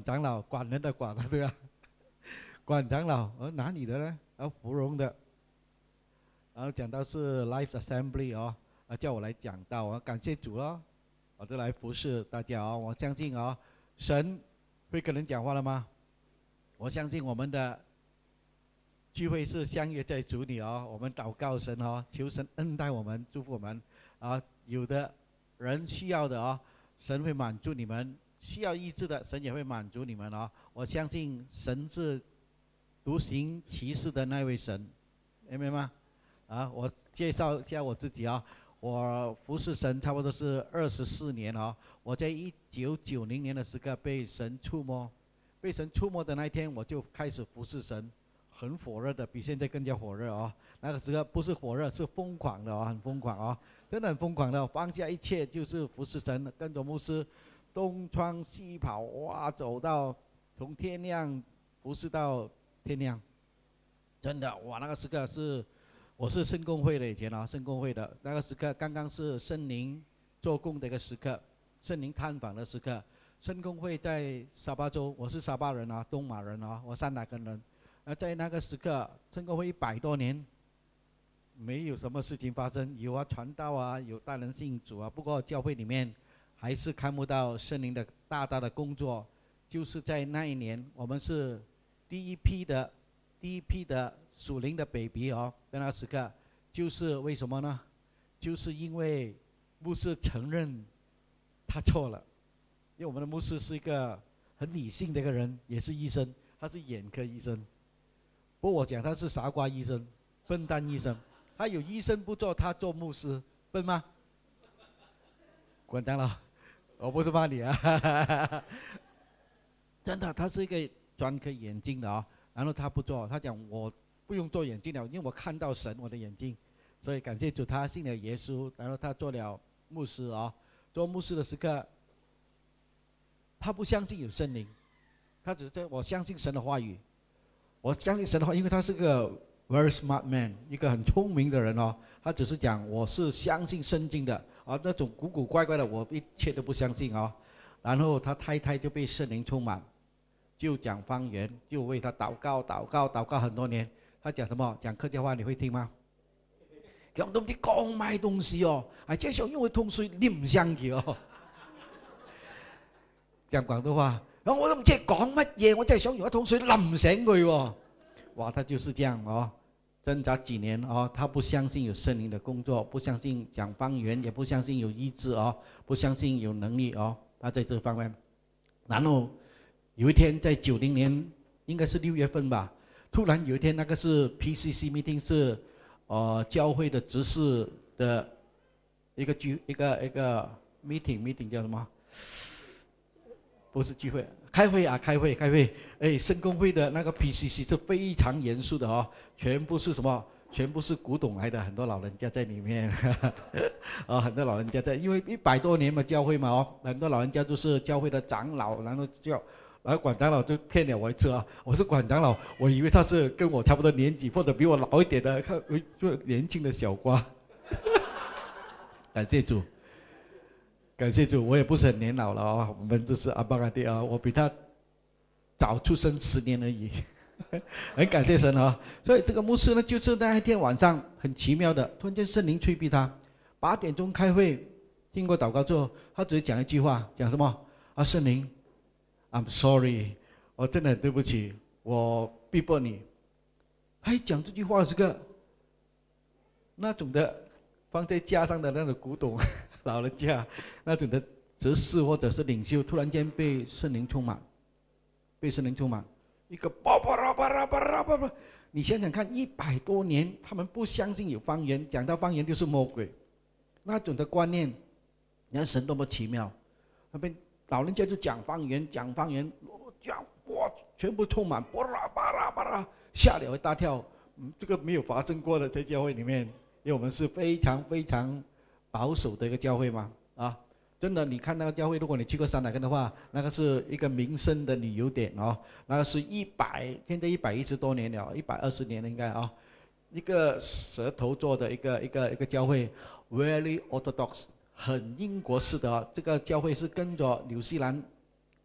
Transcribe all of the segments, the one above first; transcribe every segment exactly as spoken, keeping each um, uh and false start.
长老，管人的管了，对吧？管长老，而哪里的呢？啊，芙蓉的。然后讲到是 Life Assembly 哦，啊，叫我来讲道啊，感谢主哦，我就来服侍大家哦。我相信哦，神会跟人讲话了吗？我相信我们的聚会是相约在主里哦，我们祷告神哦，求神恩待我们，祝福我们啊。有的人需要的哦，神会满足你们；需要医治的，神也会满足你们哦。我相信神是独行其事的那位神，明白吗？啊，我介绍一下我自己啊，我服侍神差不多是二十四年啊。我在一九九零年的时刻被神触摸，被神触摸的那一天，我就开始服侍神，很火热的，比现在更加火热啊。那个时候不是火热，是疯狂的啊，很疯狂啊，真的很疯狂的，放下一切就是服侍神，跟着牧师东穿西跑，哇，走到从天亮服侍到天亮，真的哇，那个时刻是，我是圣公会的以前啊，圣公会的那个时刻刚刚是圣灵做工的一个时刻，圣灵探访的时刻。圣公会在沙巴州，我是沙巴人啊，东马人啊，我山打根人。而在那个时刻，圣公会一百多年，没有什么事情发生，有啊传道啊，有带人信主啊，不过教会里面还是看不到圣灵的大大的工作。就是在那一年，我们是第一批的第一批的属灵的 baby 哦，在那个时刻，就是为什么呢？就是因为牧师承认他错了，因为我们的牧师是一个很理性的一个人，也是医生，他是眼科医生。不过我讲他是傻瓜医生，笨蛋医生。他有医生不做，他做牧师，笨吗？滚蛋了，我不是骂你啊。真的，他是一个专科眼睛的啊、哦，然后他不做，他讲我不用做眼睛了，因为我看到神，我的眼睛。所以感谢主，他信了耶稣，然后他做了牧师啊、哦。做牧师的时刻，他不相信有圣灵，他只是我相信神的话语，我相信神的话，因为他是个 very smart man， 一个很聪明的人哦。他只是讲我是相信圣经的啊，那种古古怪怪的我一切都不相信哦。然后他太太就被圣灵充满，就讲方言，就为他祷告祷告祷告很多年。他讲什么？讲客家话你会听吗？講到啲講買東西哦，係即係想因為通水你唔相嘅哦。講廣東話，我都唔知講乜嘢，我真係想用一桶水淋醒佢喎。哇，他就是這樣哦，掙扎幾年哦，他不相信有聖靈的工作，不相信講方言，也不相信有醫治哦，不相信有能力哦，他在這方面。然後有一天在九零年，應該是六月份吧，突然有一天那個是 P C C meeting 是。呃，教會的執事的一個聚一個一個 meeting meeting 叫什麼？不是聚會，開會啊，開會開會。哎，聖公會的那個 P C C 是非常嚴肅的哦，全部是什麼？全部是古董來的，很多老人家在裡面。啊，很多老人家在，因為一百多年嘛教會嘛哦，很多老人家都是教會的長老，然後叫。然後管長老就騙了我一次啊！我是管長老，我以為他是跟我差不多年紀或者比我老一點的，看就年輕的小瓜。感謝主，感謝主，我也不是很年老了啊，我們都是阿爸阿爹啊，我比他早出生十年而已。很感謝神啊！所以這個牧師呢，就是那一天晚上很奇妙的，突然間聖靈催逼他，八點鐘開會，經過禱告之後，他只是講一句話，講什麼？啊，聖靈。I'm sorry， 我真的很對不起，我逼迫你。還講這句話是個那種的放在架上的那種古董老人家，那種的執事或者是領袖，突然間被聖靈充滿，被聖靈充滿，一個巴巴拉巴拉巴拉巴拉，你想想看，一百多年他們不相信有方言，講到方言就是魔鬼，那種的觀念，你看神多麼奇妙，那邊。老人家就講方言，講方言，講哇，全部充滿，巴拉巴拉巴拉，嚇了一大跳。嗯，這個沒有發生過的，在教會裡面，因為我們是非常非常保守的一個教會嘛，啊，真的，你看那個教會，如果你去過山打根的話，那個是一個名勝的旅遊點哦，那個是一百，現在一百一十多年了，一百二十年了應該啊，一個蛇頭做的一個一個一個教會 ，very orthodox。很英國式的、哦，這個教會是跟着紐西蘭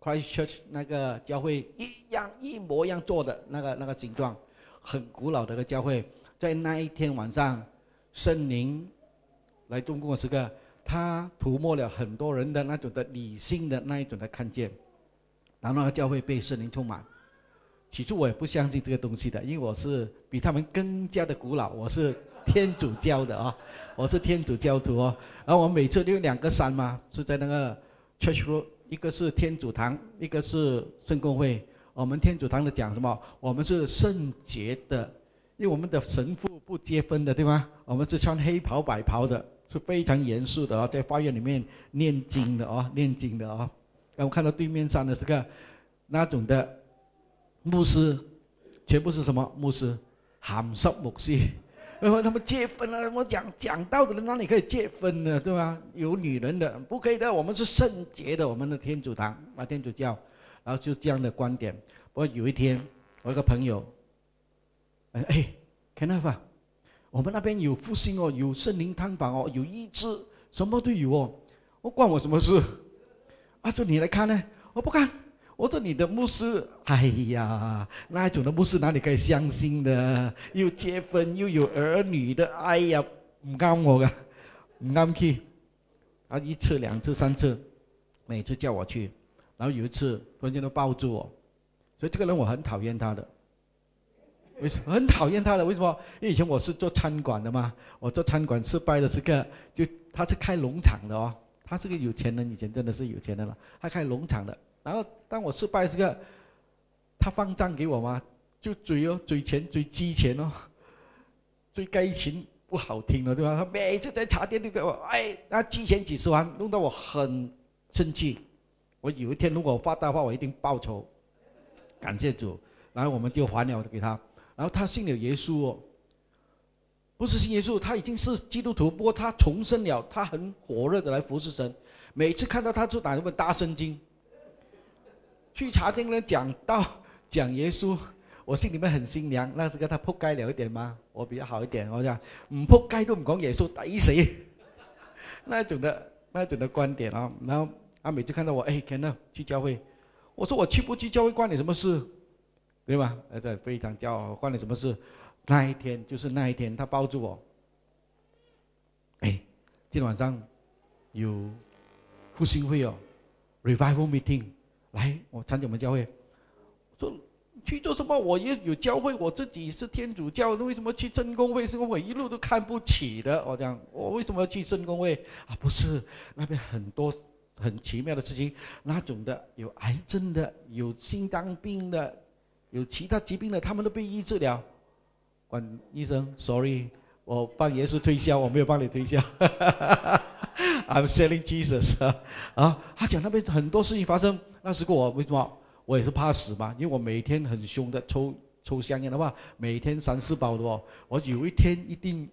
Christchurch 那个教会一样一模一样做的那个那个形状，很古老的一个教会。在那一天晚上，圣灵来中共的时刻，他涂抹了很多人的那种的理性的那一种的看见，然后那个教会被圣灵充满。起初我也不相信这个东西的，因为我是比他们更加的古老，我是天主教的啊，我是天主教徒哦。然后我们每次都有两个山嘛，是在那个 Church Road， 一个是天主堂，一个是圣公会。我们天主堂的讲什么？我们是圣洁的，因为我们的神父不结婚的，对吗？我们是穿黑袍白袍的，是非常严肃的哦，在法院里面念经的哦，念经的哦。然后看到对面山的这个那种的牧师，全部是什么牧师？鹹濕牧師。然后他们结婚了，我讲讲道的人哪里可以结婚呢？对吧？有女人的不可以的，我们是圣洁的，我们的天主堂啊，天主教。然后就这样的观点。不过有一天，我一个朋友，哎 ，Kenneth 啊，我们那边有复兴哦，有圣灵探访哦，有医治，什么都有哦。我关我什么事？他说你来看呢，我不看。我说你的牧师，哎呀，那一种的牧师哪里可以相信的？又结婚又有儿女的，哎呀，唔啱我噶，唔啱去。他一次、两次、三次，每次叫我去。然后有一次，突然间都抱住我，所以这个人我很讨厌他的。为什么很讨厌他的？为什么？因为以前我是做餐馆的嘛，我做餐馆失败的这个，就他是开农场的哦，他是个有钱人，以前真的是有钱人了，他开农场的。然后当我失败这个，他放账给我嘛，就追哦，追钱，追鸡钱哦，追该钱不好听了对吧？他每次在茶店都给我，哎，那鸡钱几十万，弄到我很生气。我有一天如果我发达的话，我一定报仇。感谢主，然后我们就还了给他。然后他信了耶稣哦，不是信耶稣，他已经是基督徒，不过他重生了，他很火热的来服侍神。每次看到他就打那本大圣经，去茶店跟人讲道讲耶稣，我心里面很心凉。那时候他扑街了一点嘛，我比较好一点，我讲唔扑街都唔講耶穌，抵死那種的那種的觀點啊。然後他每次看到我，哎 ，Kenneth 去教會，我說我去不去教會關你什麼事，對吧？而且非常驕傲，關你什麼事？那一天就是那一天，他抱住我，哎，今天晚上有復興會哦 ，revival meeting， 來我參加我們教會，說去做什麼？我也有教會，我自己是天主教，為什麼去聖公會？聖公會一路都看不起的。我講我為什麼要去聖公會啊？不是，那邊很多很奇妙的事情，那種的有癌症的，有心臟病的，有其他疾病的，他們都被醫治了。管醫生 ，sorry， 我幫耶穌推銷，我沒有幫你推銷。I'm selling Jesus 啊！他講那邊很多事情發生，那時候我為什麼？我也是怕死嘛，因為我每天很兇的抽抽香煙的話，每天三四包的哦，我有一天一定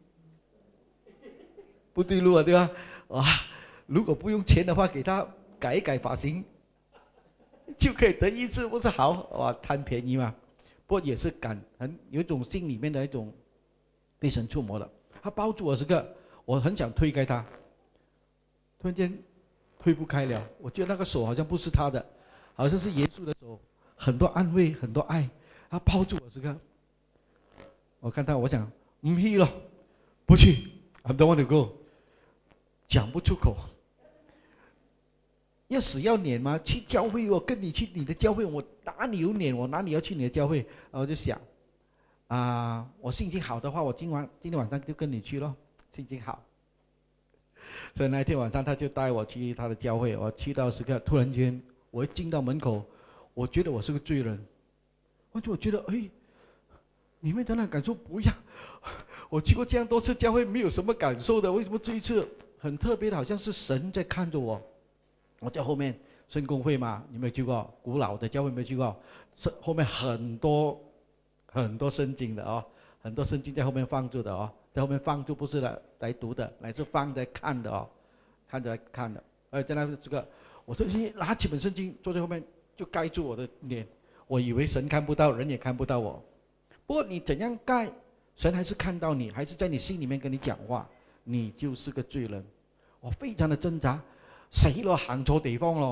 不對路啊，對吧？啊，如果不用錢的話，給他改一改髮型，就可以得醫治，不是好？哇，貪便宜嘛。不過也是感很有一種心裡面的一種被神觸摸的。他抱住我這個，我很想推開他，突然間推不開了，我覺得那個手好像不是他的。好像是耶穌的手，很多安慰，很多愛，他抱住我這個，我看他，我想唔去了，不去 ，I don't want to go， 講不出口，要死要臉嗎？去教會，我跟你去你的教會，我哪裡有臉？我哪裡要去你的教會？我就想，啊、呃，我心情好的話，我今晚今天晚上就跟你去咯，心情好。所以那天晚上他就帶我去他的教會，我去到時刻，突然間。我一進到門口，我覺得我是個罪人，而且我覺得，哎，你們的那感受不一樣。我去過這樣多次教會，沒有什麼感受的，為什麼這一次很特別的，好像是神在看着我。我在後面聖公會嘛，你沒有去過？古老的教會沒有去過？是後面很多很多聖經的哦，很多聖經在後面放住的哦，在後面放住不是來來讀的，乃是放在看的哦，看着看的。而在那這個。我就拿起本聖經，坐在後面就蓋住我的臉。我以為神看不到，人也看不到我。不過你怎樣蓋，神還是看到你，還是在你心裡面跟你講話。你就是個罪人。我非常的掙扎，死咯，行錯地方咯，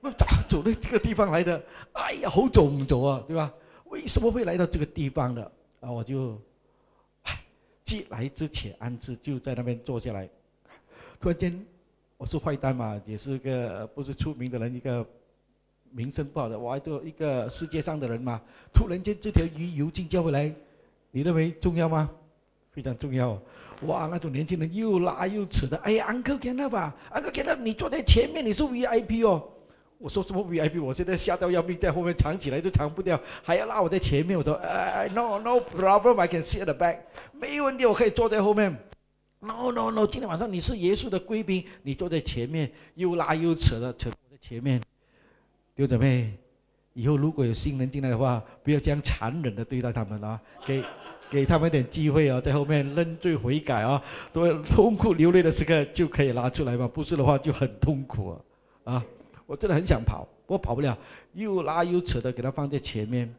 那咋走到这个地方来的？哎呀，好走唔走啊，对吧？为什么会来到这个地方的？啊，我就，唉，既来之且安之，就在那边坐下来。突然间，我是坏蛋嘛，也是个不是出名的人，一个名声不好的，我还做一个世界上的人嘛。突然间，这条鱼游进教会来，你认为重要吗？非常重要。哇，那种年轻人又拉又扯的，哎呀 ，Uncle Kenneth 啊 ，Uncle Kenneth，你坐在前面，你是 V I P 哦。我说什么 V I P？ 我现在吓到要命，在后面藏起来就藏不掉，还要拉我在前面。我说，哎 ，No No problem，I can sit at the back， 没问题，我可以坐在后面。No No No， 今天晚上你是耶稣的贵宾，你坐在前面，又拉又扯的，扯我在前面。弟兄姊妹，以后如果有新人进来的话，不要这样残忍的对待他们啊，给给他们一点机会啊，在后面认罪悔改啊，都痛苦流泪的时刻就可以拿出来嘛，不是的话就很痛苦啊。啊，我真的很想跑，我跑不了，又拉又扯的给他放在前面。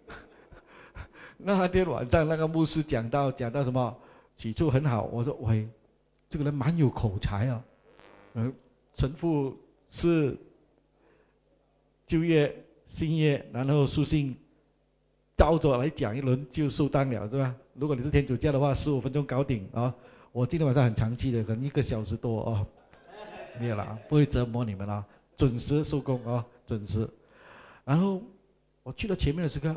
那天晚上那个牧师讲到讲到什么？起初很好，我说喂，这个人蛮有口才啊，嗯，神父是旧约、新约，然后书信照着来讲一轮就收单了，是吧？如果你是天主教的话，十五分钟搞定啊。我今天晚上很长期的，可能一个小时多哦，没有了，不会折磨你们了，准时收工啊，准时。然后我去到前面的时刻，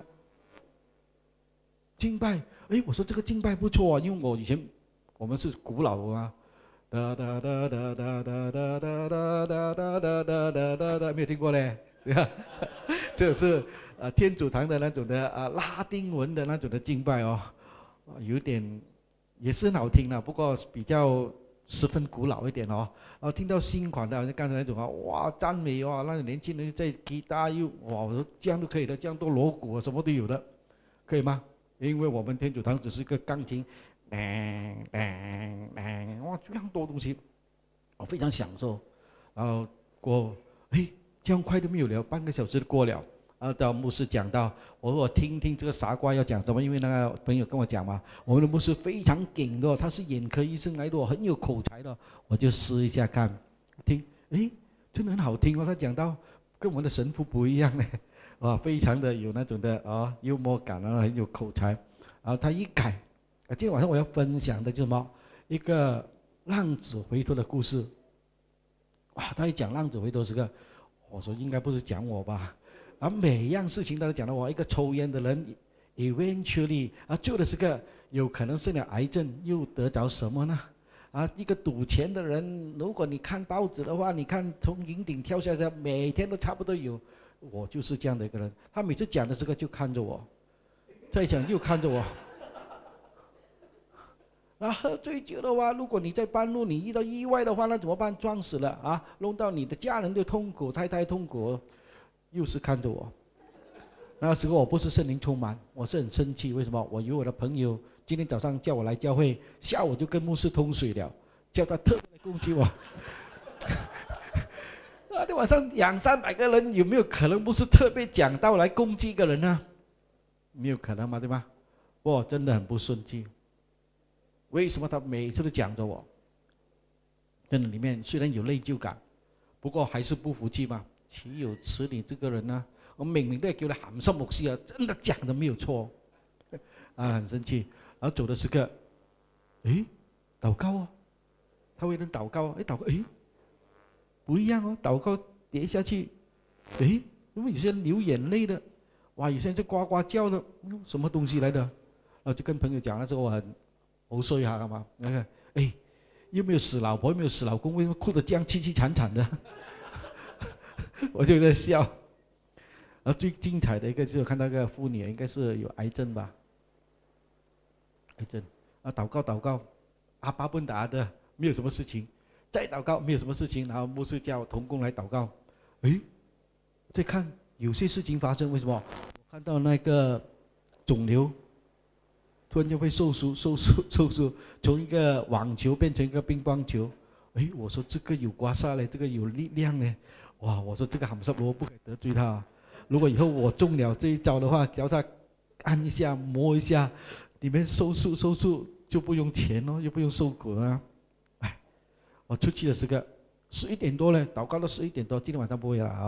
敬拜。哎，我说这个敬拜不错啊，因为我以前我们是古老的嘛，哒哒哒哒哒哒哒哒哒哒哒哒哒哒哒，没有听过嘞，对吧？这是呃天主堂的那种的啊拉丁文的那种的敬拜哦，有点也是很好听的，不过比较十分古老一点哦。然后听到新款的，好像刚才那种啊，哇赞美哇，那个年轻人在吉他又哇，我说这样都可以的，这样都锣鼓什么都有的，可以吗？因为我们天主堂只是一个钢琴，噔噔噔，哇，这样多东西，我非常享受。然后过，哎，这样快都没有了，半个小时过了。然后到牧师讲到，我说我听听这个傻瓜要讲什么，因为那个朋友跟我讲嘛，我们的牧师非常顶的，他是眼科医生来的，很有口才的，我就试一下看，听，哎，真的很好听哦。他讲到跟我们的神父不一样呢。啊，非常的有那种的啊幽默感，然后很有口才，然后他一改，啊，今天晚上我要分享的就是什么？一个浪子回头的故事。哇，他一讲浪子回头这个，我说应该不是讲我吧？啊，每样事情他都讲到我，一个抽烟的人 ，eventually 啊，最后的时刻有可能生了癌症，又得着什么呢？啊，一个赌钱的人，如果你看报纸的话，你看从云顶跳下来，每天都差不多有。我就是这样的一个人，他每次讲的这个就看着我，再讲又看着我。那喝醉酒的话，如果你在半路你遇到意外的话，那怎么办？撞死了啊，弄到你的家人都痛苦，太太痛苦，又是看着我。那时候我不是圣灵充满，我是很生气。为什么？我有我的朋友今天早上叫我来教会，下午就跟牧师通水了，叫他特别来攻击我。那天晚上两三百个人，有没有可能不是特别讲道来攻击一个人呢？没有可能嘛，对吧？我真的很不顺气。为什么他每次都讲着我？真的里面虽然有内疚感，不过还是不服气嘛。岂有此理这个人呢？我明明都叫他喊什牧师啊，真的讲的没有错。啊，很生气。然后走的时刻，诶，祷告啊，他为人祷告啊，诶，祷告，诶。不一样哦，祷告跌下去，诶，因为有些人流眼泪的，哇，有些人就呱呱叫的，什么东西来的？然后就跟朋友讲，那时候我很好衰下干嘛？那个，诶，又没有死老婆，又没有死老公，为什么哭得这样凄凄惨惨的？我就在笑。然后最精彩的一个就是看到一个妇女，应该是有癌症吧？癌症啊，祷告祷告，阿巴不达的，没有什么事情。再祷告没有什么事情，然后牧师叫同工来祷告，诶，再看有些事情发生，为什么？我看到那个肿瘤突然间会收缩、收缩、收缩，从一个网球变成一个乒乓球。诶，我说这个有刮痧嘞，这个有力量嘞，哇！我说这个喊什么不可以得罪他，如果以后我中了这一招的话，叫他按一下、摸一下，里面收缩、收缩就不用钱哦，又不用受苦啊。我出去的时刻十一点多了，祷告到十一点多，今天晚上不会了啊。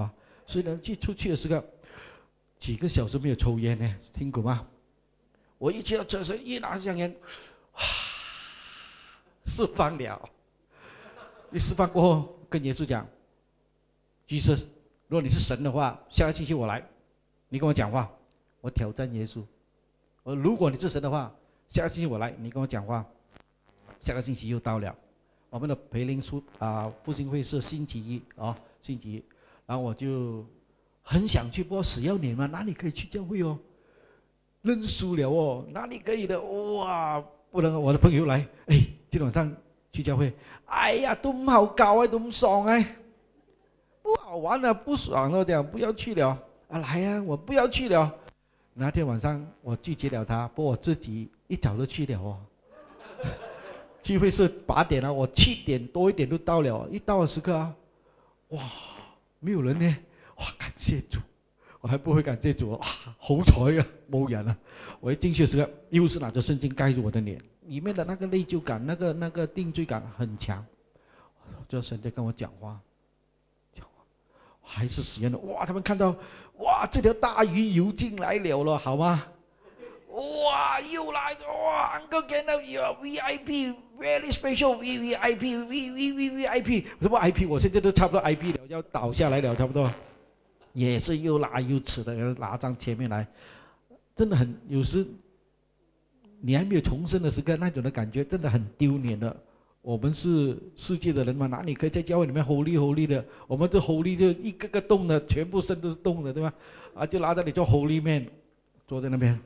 虽然去出去的时候，几个小时没有抽烟呢，听过吗？我一去到车上，一拿香烟，哇，释放了。一释放过后，跟耶稣讲 ：“Jesus， 如果你是神的话，下个星期我来，你跟我讲话。”我挑战耶稣。我如果你是神的话，下个星期我来，你跟我讲话。下个星期又到了，我们的培灵书啊复兴会是星期一啊、哦，星期一，然后我就很想去，不过死要年嘛，哪里可以去教会哦？认输了哦，哪里可以的？哇，不能！我的朋友来，哎，今天晚上去教会，哎呀，都唔好搞啊，都唔爽哎，不好玩了，不爽了，讲不要去了啊，来呀、啊，我不要去了。那天晚上我拒绝了他，不过我自己一早就去了哦。聚会是八点啊，我七点多一点就到了，一到的时刻啊，哇，没有人呢，哇，感谢主，我还不会感谢主啊，好彩啊，冇人啊。我一进去的时候，又是拿着圣经盖住我的脸，里面的那个内疚感，那个那个定罪感很强。就神在跟我讲话，讲话，还是实验的。哇，他们看到，哇，这条大鱼游进来了了，好吗？哇，又来哇 ，Uncle Kenneth， you are V I P，very special，V V I P，V V V V I P， 什么 I P？ 我现在都差不多 I P 了，要倒下来了，差不多。也是又拉又扯的，拿上前面来，真的很有时，你还没有重生的时刻，那种的感觉真的很丢脸的。我们是世界的人嘛，哪里可以在教会里面 holy holy 的？我们这 holy 就一个个洞的，全部身都是洞的，对吧？啊，就拿着你做 holy man。坐在那边，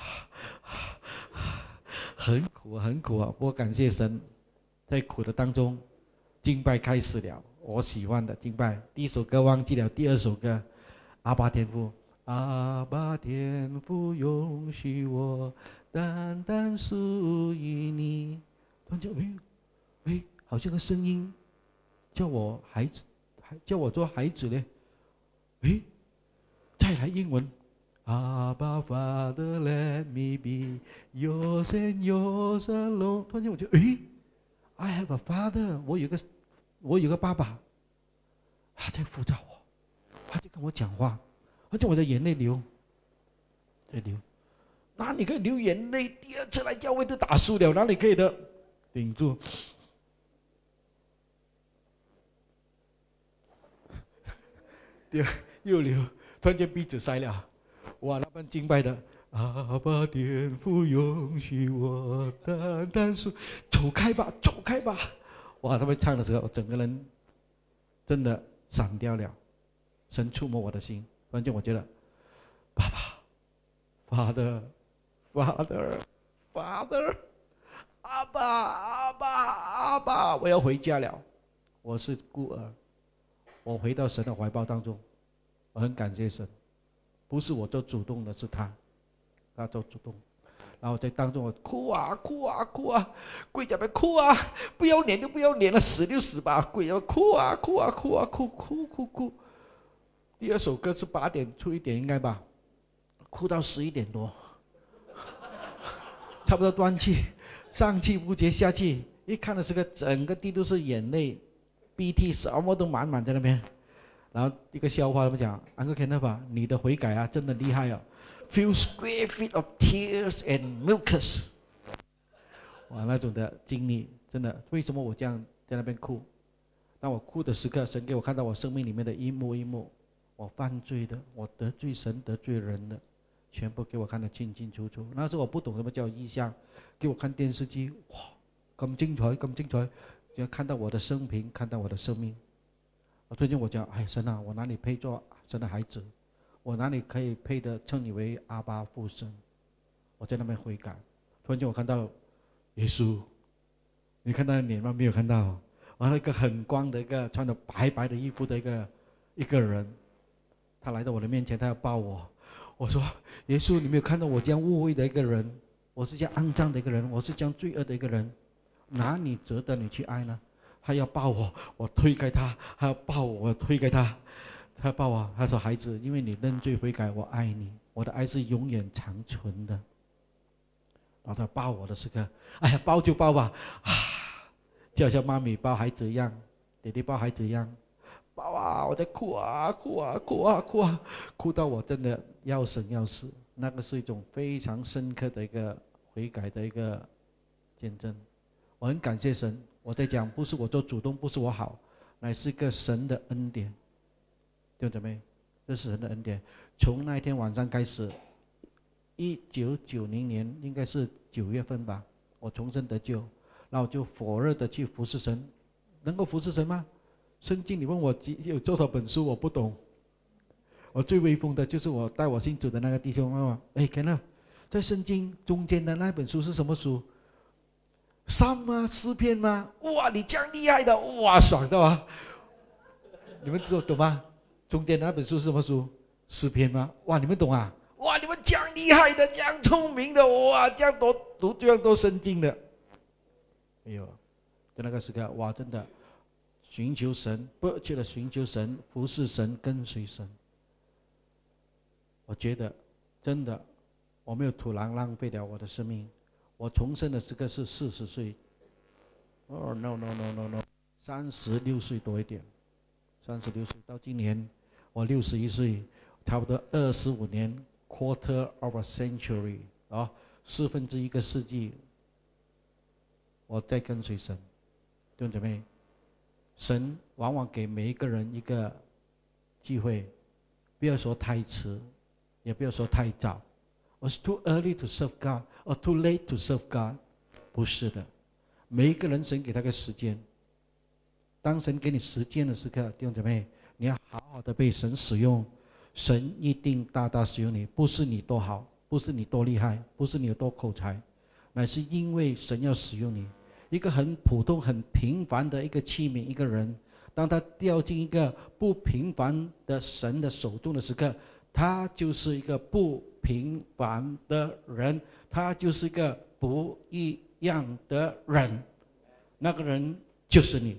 很苦很苦啊！不过感谢神，在苦的当中，敬拜开始了。我喜欢的敬拜，第一首歌忘记了，第二首歌，阿爸天父，阿爸天父容许我单单属于你。突然间，哎哎，好像个声音叫我孩子，叫我做孩子嘞。哎，再来英文。Abba Father, let me be yours and yours alone。突然间我就诶 ，I have a father， 我有个我有个爸爸，他在辅导我，他就跟我讲话，而且我的眼泪流，在流，哪里可以流眼泪？第二次来教会都打输了，哪里可以的？顶住，第二又流，突然间鼻子塞了。哇，那班敬拜的，阿爸天父容许我单单属，走开吧，走开吧！哇，他们唱的时候，整个人真的散掉了，神触摸我的心。突然间，我觉得，爸爸 ，Father，Father，Father， 阿爸，阿爸，阿爸，我要回家了。我是孤儿，我回到神的怀抱当中，我很感谢神。不是我做主动的，是他，他做主动。然后在当中我哭啊哭啊哭啊，跪在那边哭啊，不要脸就不要脸了，死就死吧，跪要哭啊哭啊哭啊哭哭哭哭。第二首歌是八点出一点应该吧，哭到十一点多，差不多断气，上气不接下气，一看的是个整个地都是眼泪，鼻涕什么都满满在那边。然后一个笑话，他们讲 ，Uncle Kenneth， 你的悔改啊，真的厉害啊 ，few square feet of tears and mucus， 哇，那种的经历，真的，为什么我这样在那边哭？当我哭的时刻，神给我看到我生命里面的一幕一幕，我犯罪的，我得罪神得罪人的，全部给我看得清清楚楚。那时候我不懂什么叫异象，给我看电视机，哇，咁精彩，咁精彩，就看到我的生平，看到我的生命。最近我讲，哎，神啊，我哪里配做神的孩子？我哪里可以配得称你为阿爸父神？我在那边悔改。突然间我看到耶稣，你看到脸吗？没有看到。完了一个很光的一个穿着白白的衣服的一个一个人，他来到我的面前，他要抱我。我说，耶稣，你没有看到我这样污秽的一个人，我是这样肮脏的一个人，我是这样罪恶的一个人，哪里值得你去爱呢？他要抱我，我推开他；他要抱我，我推开他。他抱我，他说：“孩子，因为你认罪悔改，我爱你，我的爱是永远长存的。”然后他抱我的时刻，哎呀，抱就抱吧，啊，就好像妈咪抱孩子一样，弟弟抱孩子一样， 哇，我在哭啊哭啊哭啊哭啊，哭到我真的要生要死。那个是一种非常深刻的一个悔改的一个见证。我很感谢神，我在讲不是我做主动，不是我好，乃是一个神的恩典。弟兄姊妹，这是神的恩典。从那一天晚上开始，一九九零年应该是九月份吧，我重生得救，然后就火热的去服侍神。能够服侍神吗？圣经你问我有多少本书，我不懂。我最威风的就是我带我信主的那个弟兄妈妈，哎，看到在圣经中间的那本书是什么书？诗吗？诗篇吗？哇，你这样厉害的，哇，爽到啊！你们懂懂吗？中间的那本书是什么书？诗篇吗？哇，你们懂啊？哇，你们这样厉害的，这样聪明的，哇，这样多读这样多圣经的，哎呦，在那个时刻，哇，真的寻求神，不去了寻求神，服侍神，跟随神。我觉得真的我没有徒然浪费了我的生命。我重生的这个是四十岁，哦 no no no no no， 三十六岁多一点，三十六岁到今年我六十一岁，差不多二十五年 ，quarter of a century 啊，四分之一个世纪，我在跟随神。弟兄姊妹，神往往给每一个人一个机会，不要说太迟，也不要说太早。Was too early to serve God or too late to serve God？ 不是的，每一个人神给他个时间。当神给你时间的时刻，弟兄姊妹，你要好好的被神使用，神一定大大使用你。不是你多好，不是你多厉害，不是你有多口才，乃是因为神要使用你。一个很普通、很平凡的一个器皿，一个人，当他掉进一个不平凡的神的手中的时刻，他就是一个不平凡的人，他就是一个不一样的人，那个人就是你。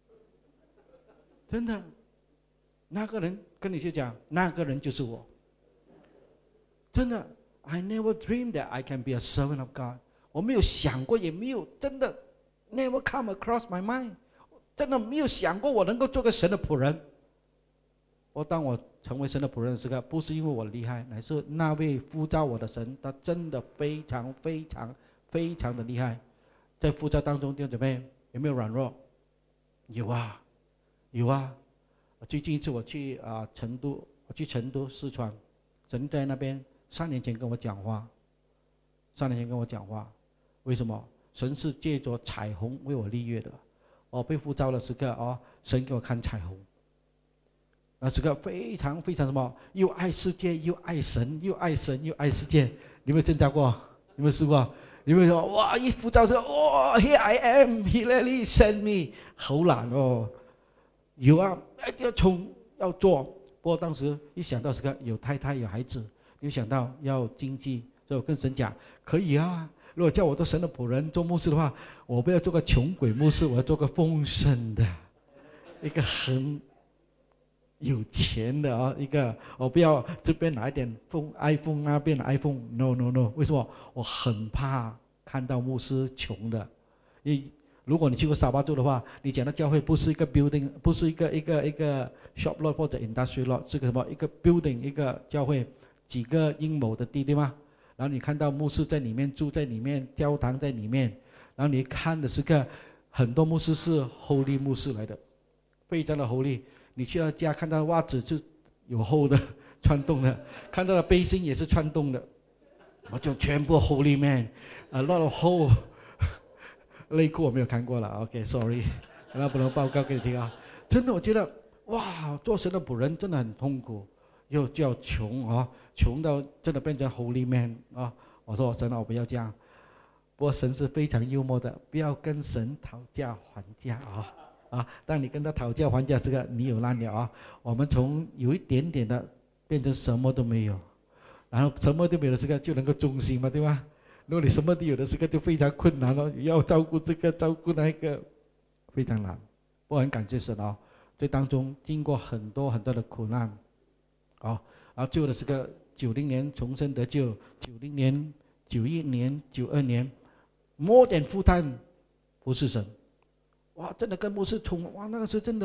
真的，那个人跟你去讲，那个人就是我。真的 ，I never dreamed that I can be a servant of God。我没有想过，也没有真的 never come across my mind， 真的没有想过我能够做个神的仆人。我当我成为神的仆人的时候，不是因为我厉害，乃是那位呼召我的神，他真的非常非常非常的厉害。在呼召当中，弟兄姊妹有没有软弱？有啊，有啊。最近一次我去啊、呃、成都，我去成都四川，神在那边三年前跟我讲话，三年前跟我讲话，为什么？神是借着彩虹为我立约的。我被呼召的时刻哦，神给我看彩虹。那这个非常非常什么？又爱世界，又爱神，又爱神，又爱世界。你有没有挣扎过？有没有试过？有没有说哇？一呼召说哇 ，Here I am, He really sent me， 好难哦。有啊，一定要冲，要做。不过当时一想到这个有太太有孩子，又想到要经济，所以我跟神讲，可以啊。如果叫我做神的仆人做牧师的话，我不要做个穷鬼牧师，我要做个丰盛的，一个很有钱的啊，一个我不要这边拿一点 iPhone 那边的 iPhone，no no no， 为什么？我很怕看到牧师穷的。因如果你去过沙巴州的话，你讲的教会不是一个 building， 不是一个一个一个 shop lot 或者 industry lot， 是个什么？一个 building， 一个教会，几个英亩的地，对吗？然后你看到牧师在里面住在里面，教堂在里面，然后你看的是个很多牧师是 holy 牧师来的，非常的 holy。你去到家看到袜子是有厚的穿洞的，看到的背心也是穿洞的，我就全部 holy man，a lot of hole。内裤我没有看过了 ，OK sorry， 那不能报告给你听啊。真的，我觉得哇，做神的仆人真的很痛苦，又叫穷啊，穷到真的变成 holy man 啊。我说神啊，我不要这样。不过神是非常幽默的，不要跟神讨价还价啊。啊！当你跟他讨价还价，这个你有难了啊！我们从有一点点的变成什么都没有，然后什么都没有的这个就能够忠心嘛，对吧？如果你什么都有的这个就非常困难了，要照顾这个照顾那个，非常难。我很感谢神啊，这当中经过很多很多的苦难，啊，然后最后的这个九零年重生得救，九零年、九一年、九二年 ，more than full time 服侍神。哇，真的跟牧师冲，哇，那个是真的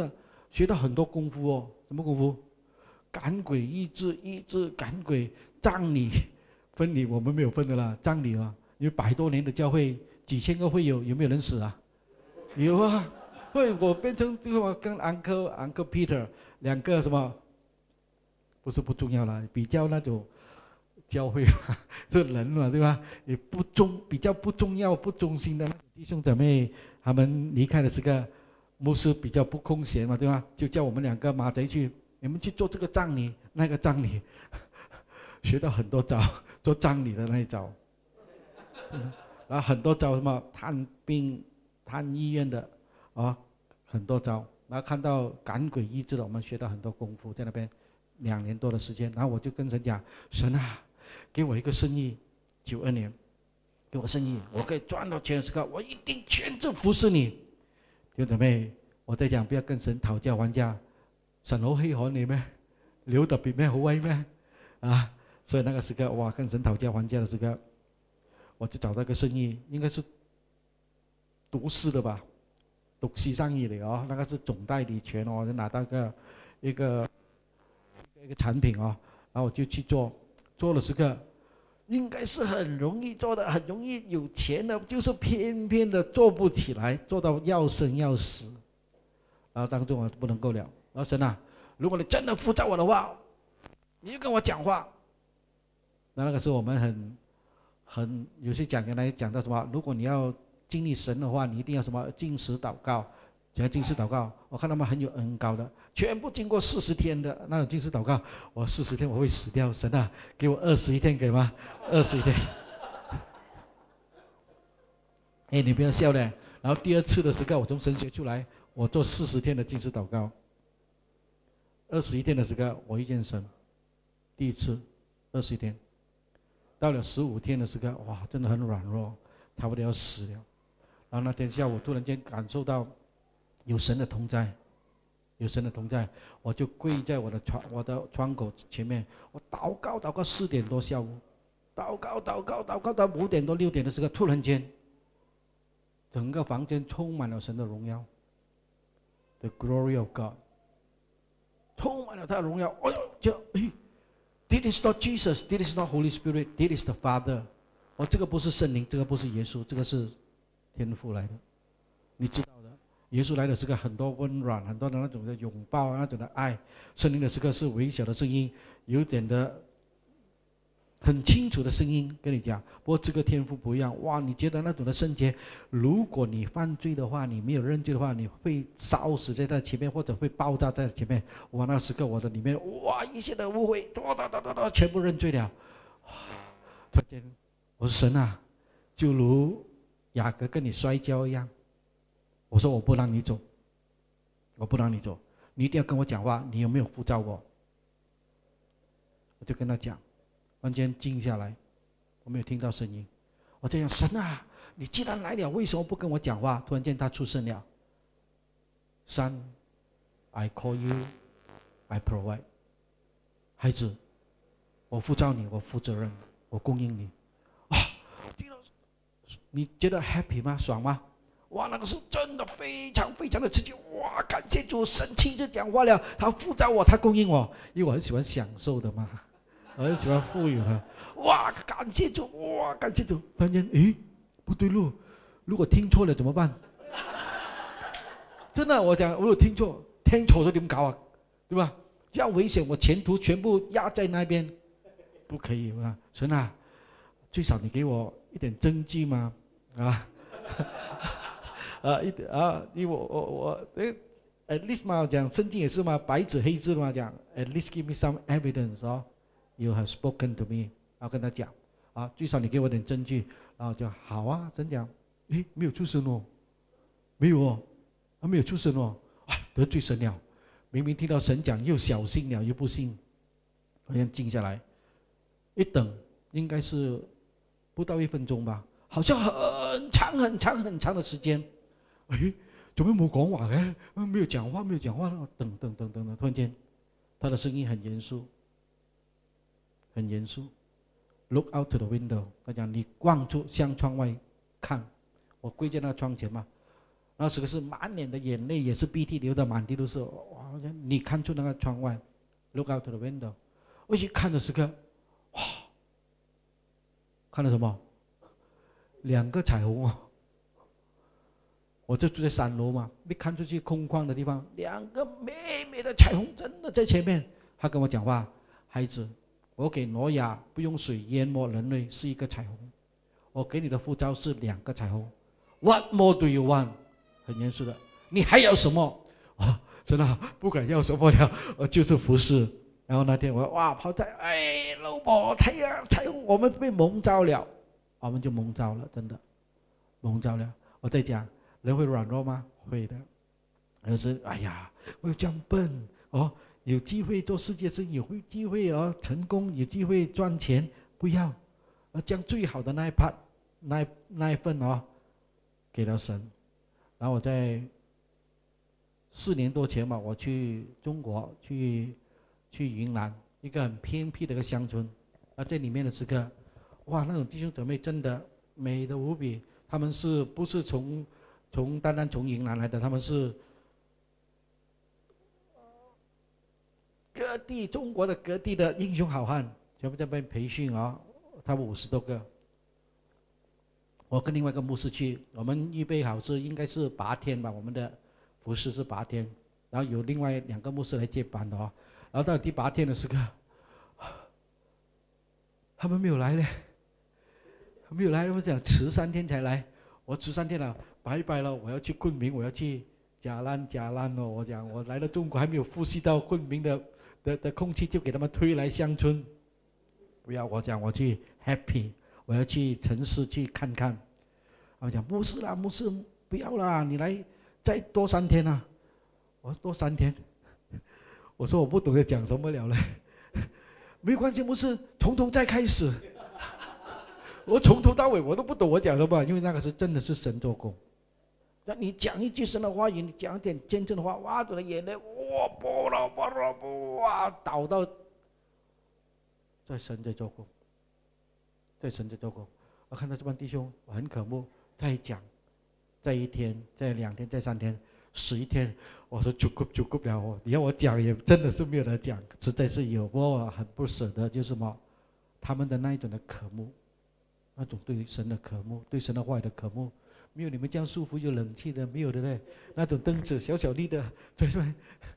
学到很多功夫哦。什么功夫？赶鬼、医治、医治、赶鬼、葬礼、分礼，我们没有分的啦。葬礼啊，因为百多年的教会，几千个会友，有没有人死啊？有啊。会我变成这个跟 Uncle Uncle Peter 两个什么？不是不重要啦，比较那种教会嘛，这人嘛，对吧？也不重，比较不重要、不忠心的弟兄姊妹，他们离开的这个牧师比较不空闲嘛，对吧？就叫我们两个马贼去，你们去做这个葬礼、那个葬礼，学到很多招，做葬礼的那一招，然后很多招什么探病、探医院的啊，很多招。然后看到赶鬼医治的，我们学到很多功夫在那边。两年多的时间，然后我就跟神讲：神啊，给我一个生意，九二年，给我生意，我可以赚到钱的时候，我一定全职服侍你。弟兄姊妹，我在讲不要跟神讨价还价，神好稀罕你咩？你好特別咩？好威咩？啊！所以那个时刻，哇，跟神讨价还价的时刻，我就找到一个生意，应该是读诗的吧，读西上语的哦，那个是总代理权哦，就拿到一个一个。一个产品哦，然后我就去做，做了这个，应该是很容易做的，很容易有钱的，就是偏偏的做不起来，做到要生要死，然后当中我不能够了。然后神啊，如果你真的呼召我的话，你就跟我讲话。那那个时候我们很很有些讲员来讲到什么，如果你要经历神的话，你一定要什么禁食祷告。讲禁食祷告，我看他们很有恩膏的，全部经过四十天的那种禁食祷告，我四十天我会死掉，神啊，给我二十一天，可以吗？二十一天。哎，你不要笑嘞。然后第二次的时候，我从神学出来，我做四十天的禁食祷告，二十一天的时候，我遇见神，第一次二十一天，到了十五天的时候，哇，真的很软弱，差不多要死了。然后那天下午突然间感受到。有神的同在，有神的同在，我就跪在我的窗我的窗口前面，我祷告祷告四点多下午，祷告祷告祷告到五点多六点的时候，突然间，整个房间充满了神的荣耀 ，The glory of God， 充满了他的荣耀。哎呦，就哎 ，This is not Jesus, this is not Holy Spirit, this is the Father。哦，这个不是圣灵，这个不是耶稣，这个是天父来的，你知道。耶稣来的时刻，很多温软，很多的那种的拥抱，那种的爱。圣灵的时刻是微小的声音，有点的很清楚的声音跟你讲。不过这个天赋不一样，哇！你觉得那种的圣洁，如果你犯罪的话，你没有认罪的话，你会烧死在他前面，或者会爆炸在前面。哇！那时刻我的里面，哇！一切的误会，哒哒哒哒哒，全部认罪了。突然间，我说神啊，就如雅各跟你摔跤一样。我说我不让你走，我不让你走，你一定要跟我讲话，你有没有呼召我？我就跟他讲，突然间静下来，我没有听到声音，我在想神啊，你既然来了，为什么不跟我讲话？突然间他出声了 ，Son, I call you, I provide。孩子，我呼召你，我负责任，我供应你。啊，听到，你觉得 happy 吗？爽吗？哇，那个是真的非常非常的刺激！哇，感谢主，神亲自讲话了，他呼召我，他供应我，因为我很喜欢享受的嘛，我很喜欢富有的。哇，感谢主，哇，感谢主！突然间，诶，不对路，如果听错了怎么办？真的，我讲，如果听错，听错了怎么搞啊？对吧？这样危险，我前途全部压在那边，不可以啊！神啊，最少你给我一点证据嘛，啊！啊，一点啊，因为我我我诶 ，at least 嘛，讲圣经也是嘛，白纸黑字嘛，讲 at least give me some evidence 哦 ，you have spoken to me， 然后跟他讲，啊，最少你给我点证据，然后就好啊，神讲，诶，没有出声哦，没有哦，他没有出声哦，啊，得罪神了，明明听到神讲，又小心了，又不信，好像静下来，一等，应该是不到一分钟吧，好像很长很长很长的时间。哎，怎么没讲话呢？没有讲话，没有讲话，等等等等等，突然间，他的声音很严肃，很严肃。Look out to the window， 他讲你望出向窗外看。我跪在那窗前嘛， 那时候是满脸的眼泪，也是鼻涕流的满地都是。哇！你看出那个窗外 ，look out to the window， 我一看的时刻，哇！看到什么？两个彩虹哦！我就住在三楼嘛，没看出去空旷的地方，两个美美的彩虹真的在前面。他跟我讲话，孩子，我给挪亚不用水淹没人类是一个彩虹，我给你的呼召是两个彩虹。What more do you want？ 很严肃的，你还要什么？啊，真的不管要什么了，我就是服侍。然后那天我哇跑在，哎，老婆，太阳彩虹，我们被蒙召了，我们就蒙召了，真的蒙召了。我在讲，人会软弱吗？会的。有时哎呀，我这样笨哦，有机会做世界生意，有机会哦成功，有机会赚钱，不要，而将最好的那一 part 那一那一份哦给了神。然后我在四年多前嘛，我去中国，去去云南一个很偏僻的一个乡村，啊，在里面的时刻，哇，那种弟兄姊妹真的美得无比。他们是不是从从单单从云南来的？他们是各地中国的各地的英雄好汉，全部在那边培训啊、哦，他们五十多个。我跟另外一个牧师去，我们预备好是应该是八天吧，我们的服事是八天，然后有另外两个牧师来接班的哦。然后到第八天的时刻，他们没有来呢，没有来，我讲迟三天才来，我迟三天了，拜拜了，我要去昆明，我要去加兰加兰哦。我讲我来了中国还没有呼吸到昆明的的的空气，就给他们推来乡村。不要，我讲我去 happy。我要去城市去看看，我讲不是啦，牧师不要啦，你来再多三天啊！我说多三天，我说我不懂得讲什么了嘞，没关系，牧师从头再开始。我从头到尾我都不懂我讲什么，因为那个是真的是神做工。那你讲一句神的话语，你讲一点见证的话，哇，我的眼泪哇不了不了不哇倒到，在神在做工。在神在做工，我看到这帮弟兄，我很渴慕。他一讲，再一天，再两天，再三天，十一天，我说足够足够了哦！你要我讲也真的是没有得讲，实在是有我很不舍得，就是什么，他们的那一种的渴慕，那种对神的渴慕，对神的话语的渴慕，没有你们这样舒服有冷气的，没有的嘞，那种灯子小小粒的，对不对？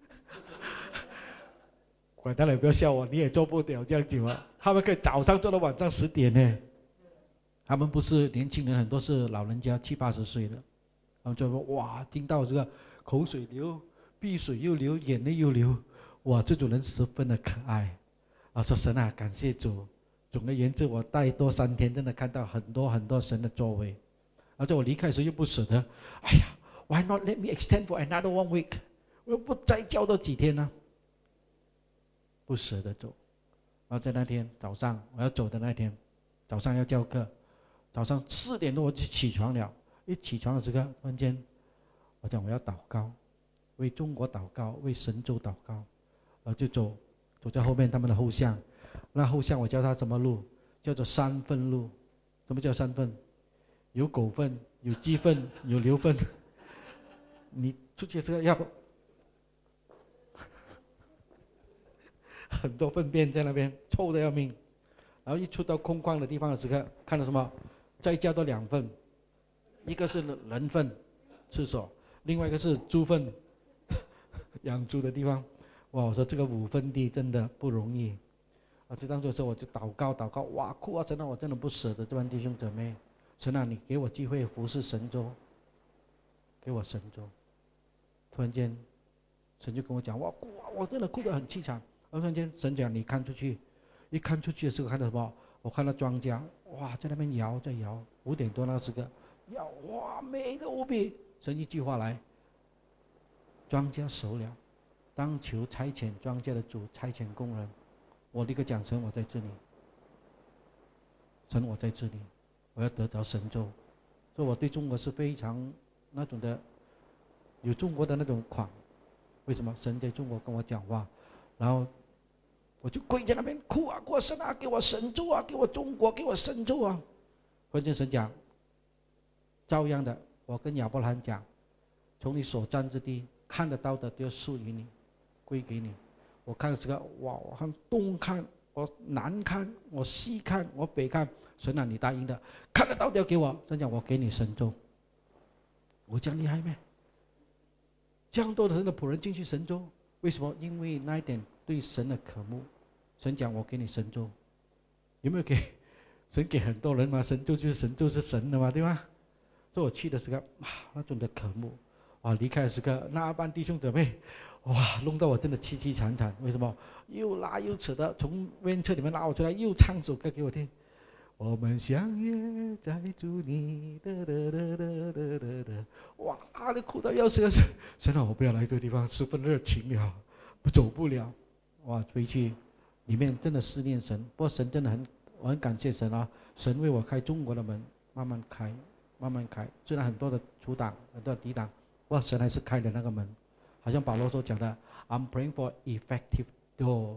管他了，不要笑我，你也做不了这样久啊！他们可以早上做到晚上十点呢。他们不是年轻人，很多是老人家七八十岁的，他们就说哇，听到这个口水流，鼻水又流，眼泪又流，哇，这种人十分的可爱。啊，说神啊，感谢主。总而言之，我待多三天，真的看到很多很多神的作为。而且我离开时又不舍得，哎呀 ，Why not let me extend for another one week？ 我不再教多几天呢？不舍得走。然后在那天早上我要走的那天，早上要教课，早上四点多我就起床了。一起床的时刻，突然间，我讲我要祷告，为中国祷告，为神州祷告，然后就走，走在后面他们的后巷。那后巷我叫它什么路？叫做三份路。什么叫三份？有狗粪，有鸡粪，有牛粪。你出去的时候要很多粪便在那边，臭得要命。然后一出到空旷的地方的时刻，看到什么？再加多两份，一个是人粪，厕所；另外一个是猪粪，养猪的地方。哇！我说这个五分地真的不容易。啊，就当时的时候我就祷告祷告，哇哭啊！神啊，我真的不舍得这帮弟兄姊妹。神啊，你给我机会服侍神州，给我神州。突然间，神就跟我讲，哇哭啊！我真的哭得很凄惨。突然间，神讲你看出去，一看出去的时候看到什么？我看到庄稼，哇，在那边摇在摇。五点多那个时刻，摇哇美得无比。神一句话来，庄稼熟了，当求差遣庄稼的主差遣工人。我立刻讲神，我在这里，神我在这里，我要得着神州。所以我对中国是非常那种的，有中国的那种狂。为什么？神在中国跟我讲话，然后我就跪在那边哭啊，哭啊，神啊，给我神州啊，给我中国，给我神州啊！关键神讲，照样的，我跟亚伯兰讲， 从你所站之地看得到的，就属于你，归给你。我看这个，哇！我看东看，我南看，我西看，我北看，神啊，你答应的，看得到的要给我。神讲，我给你神州。我这样厉害咩？这样多的神的仆人进去神州，为什么？因为那一点对神的渴慕。神讲，我给你神州，有没有给？神给很多人嘛，神州就是神州是神的嘛，对吗？所以我去的时候，啊，那种的渴慕，哇！离开的时候，那班弟兄姊妹，哇，弄到我真的凄凄惨惨。为什么？又拉又扯的，从院车里面拉我出来，又唱首歌给我听。我们相约在主你的的的的的的的，哇！你哭到要死要死。神啊，我不要来这个地方，十分热情了，不走不了。哇！回去里面真的思念神，不过神真的很，我很感谢神啊，神为我开中国的门，慢慢开，慢慢开。虽然很多的阻挡，很多的抵挡，不过神还是开了那个门。好像保罗所讲的 ，I'm praying for effective door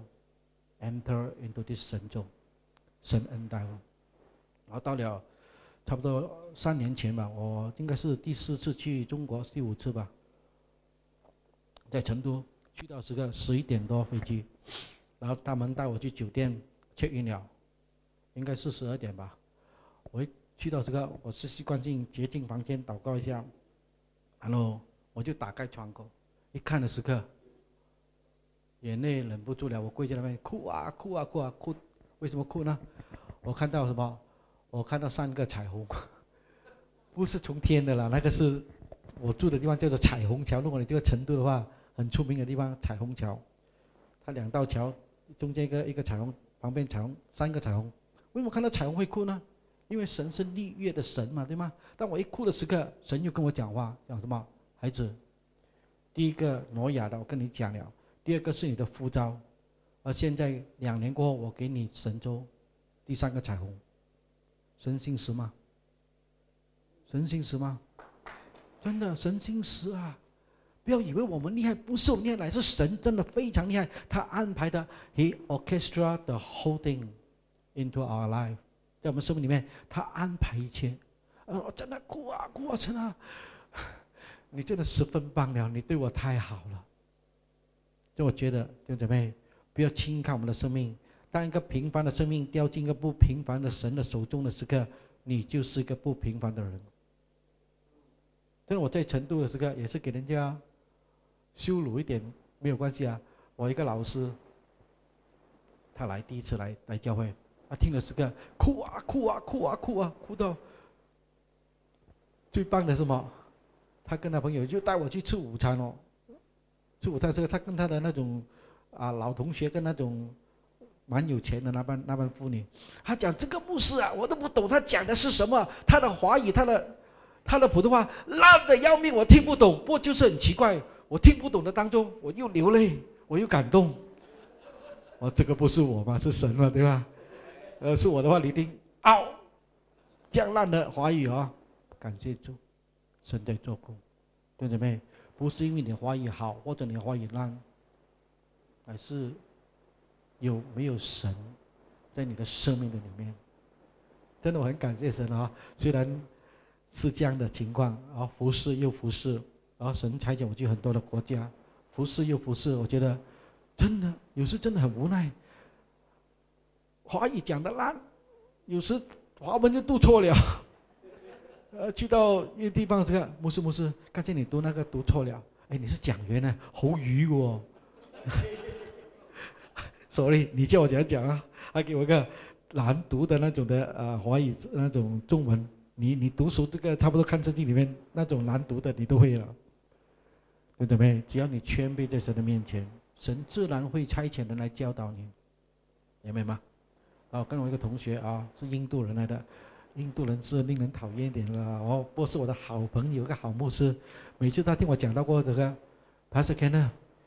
enter into this 神州，神恩待我。然后到了差不多三年前吧，我应该是第四次去中国，第五次吧，在成都去到这个十一点多飞机，然后他们带我去酒店 check in 了，应该是十二点吧。我一去到这个，我是习惯性洁净房间祷告一下，然后我就打开窗口，一看的时刻，眼泪忍不住了，我跪在那边哭啊哭啊哭啊哭，为什么哭呢？我看到什么？我看到三个彩虹，不是从天的啦，那个是我住的地方叫做彩虹桥。如果你这个成都的话，很出名的地方彩虹桥，它两道桥中间一个一个彩虹，旁边彩虹，三个彩虹。为什么看到彩虹会哭呢？因为神是绿月的神嘛，对吗？当我一哭的时刻，神又跟我讲话，讲什么？孩子，第一个挪亚的我跟你讲了，第二个是你的呼召，而现在两年过后，我给你神州，第三个彩虹。神信实吗？神信实吗？真的神信实啊！不要以为我们厉害，不是我们厉害，乃是神真的非常厉害。他安排的 ，He orchestra the whole thing into our life， 在我们生命里面，他安排一切。呃，我真的哭啊哭啊，神啊！你真的十分棒了，你对我太好了。所以我觉得，弟兄姊妹，不要轻看我们的生命。当一个平凡的生命掉进一个不平凡的神的手中的时刻，你就是一个不平凡的人。但是我在成都的时刻也是给人家羞辱一点，没有关系啊。我一个老师，他来第一次来来教会，他听了这个哭啊哭啊哭啊哭啊哭到最棒的是什么？他跟他朋友就带我去吃午餐哦，吃午餐这个他跟他的那种啊老同学跟那种。蛮有钱的那班那班妇女，他讲这个牧师啊，我都不懂他讲的是什么，他的华语，他的他的普通话烂得要命，我听不懂。不过就是很奇怪，我听不懂的当中，我又流泪，我又感动。哦，这个不是我嘛，是神嘛，对吧？呃，是我的话，你一定嗷，这样烂的华语啊，感谢主，神在做工，对不对？不是因为你的华语好或者你的华语烂，而是。有没有神在你的生命的里面？真的我很感谢神啊！虽然是这样的情况，然后服侍又服侍，然后神差遣我去很多的国家，服侍又服侍，我觉得真的有时真的很无奈。华语讲的烂，有时华文就读错了。呃，去到一个地方，这个牧师牧师，看见你读那个读错了，哎，你是讲员呢，好语哦。sorry， 你叫我怎样讲啊？还给我一个难读的那种的呃华语那种中文，你你读熟这个差不多看圣经里面那种难读的你都会了，对不对？只要你谦卑在神的面前，神自然会差遣人来教导你，明白吗？啊，跟我一个同学啊是印度人来的，印度人是令人讨厌一点了哦，不过是我的好朋友，一个好牧师，每次他听我讲到过这个 Pastor Kenneth，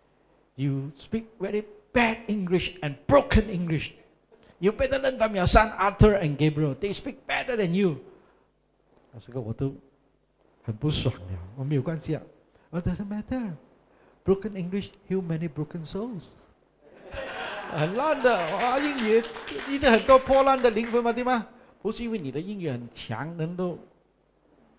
you speak very bad English and broken English. You better learn from your son Arthur and Gabriel. They speak better than you. 这个我都很不爽了，我没有关系啊。What doesn't matter? Broken English heal many broken souls. 很烂的哇，英语一直很多破烂的灵魂嘛，对吗？不是因为你的英语很强，能够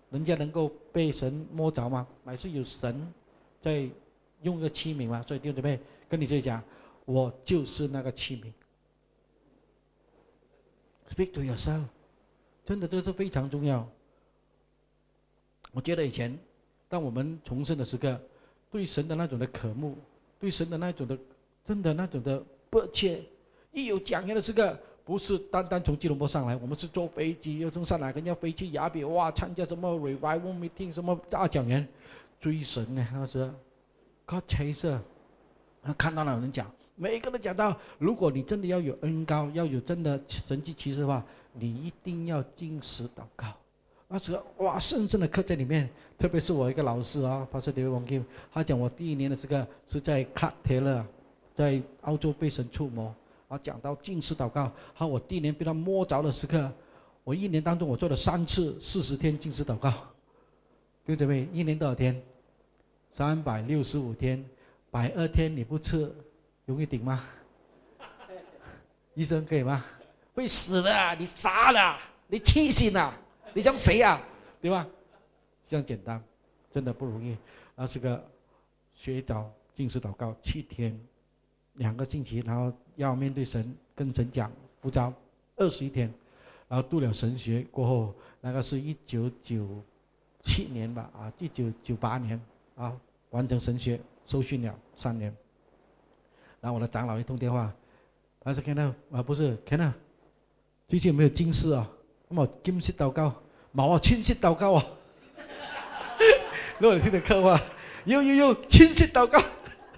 人家能够被神摸着吗？乃是有神在用一个器皿嘛。所以弟兄姊妹，跟你这讲，我就是那个器皿。Speak to yourself， 真的这是非常重要。我觉得以前当我们重生的时刻，对神的那种的渴慕，对神的那种的真的那种的迫切，一有讲员的时刻，不是单单从吉隆坡上来，我们是坐飞机又从上来，跟要飞去雅比，哇，参加什么 revival meeting， 什么大讲员，追神呢？那时候 God chaser， 看到了有人讲，每一个人讲到，如果你真的要有恩膏，要有真的神迹奇事的话，你一定要禁食祷告。那时候哇，深深的刻在里面。特别是我一个老师啊 ，Pastor David Wong Kim， 他讲我第一年的这个是在 Clark Taylor， 在澳洲被神触摸。啊，讲到禁食祷告，好，我第一年被他摸着的时刻，我一年当中我做了三次四十天禁食祷告，对不对？一年多少天？三百六十五天，百二天你不吃，容易顶吗？医生可以吗？会死的，你傻了，你气心啊，你像谁啊？对吧？这样简单，真的不容易。那是个学早禁食祷告七天。两个星期，然后要面对神，跟神讲呼召二十一天，然后读了神学过后，那个是一九九七年吧，啊，一九九八年啊，完成神学受训了三年。然后我的长老一通电话，他说 Kenneth 啊，不是 Kenneth， 最近有没有禁食啊？咁我禁食禱告，冇啊，清晰禱告啊。如果你聽到客話，有有有清晰禱告。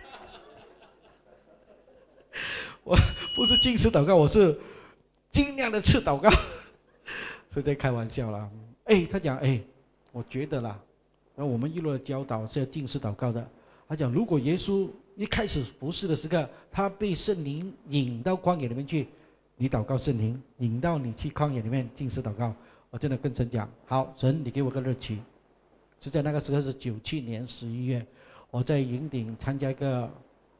我不是禁食祷告，我是尽量的吃祷告，是在开玩笑啦。哎，他讲，哎，我觉得啦，那我们一路的教导是要禁食祷告的。他讲，如果耶稣一开始服侍的时刻，他被圣灵引到旷野里面去，你祷告圣灵引到你去旷野里面禁食祷告。我真的跟神讲，好，神你给我个日期，是在那个时候是九七年十一月，我在云顶参加一个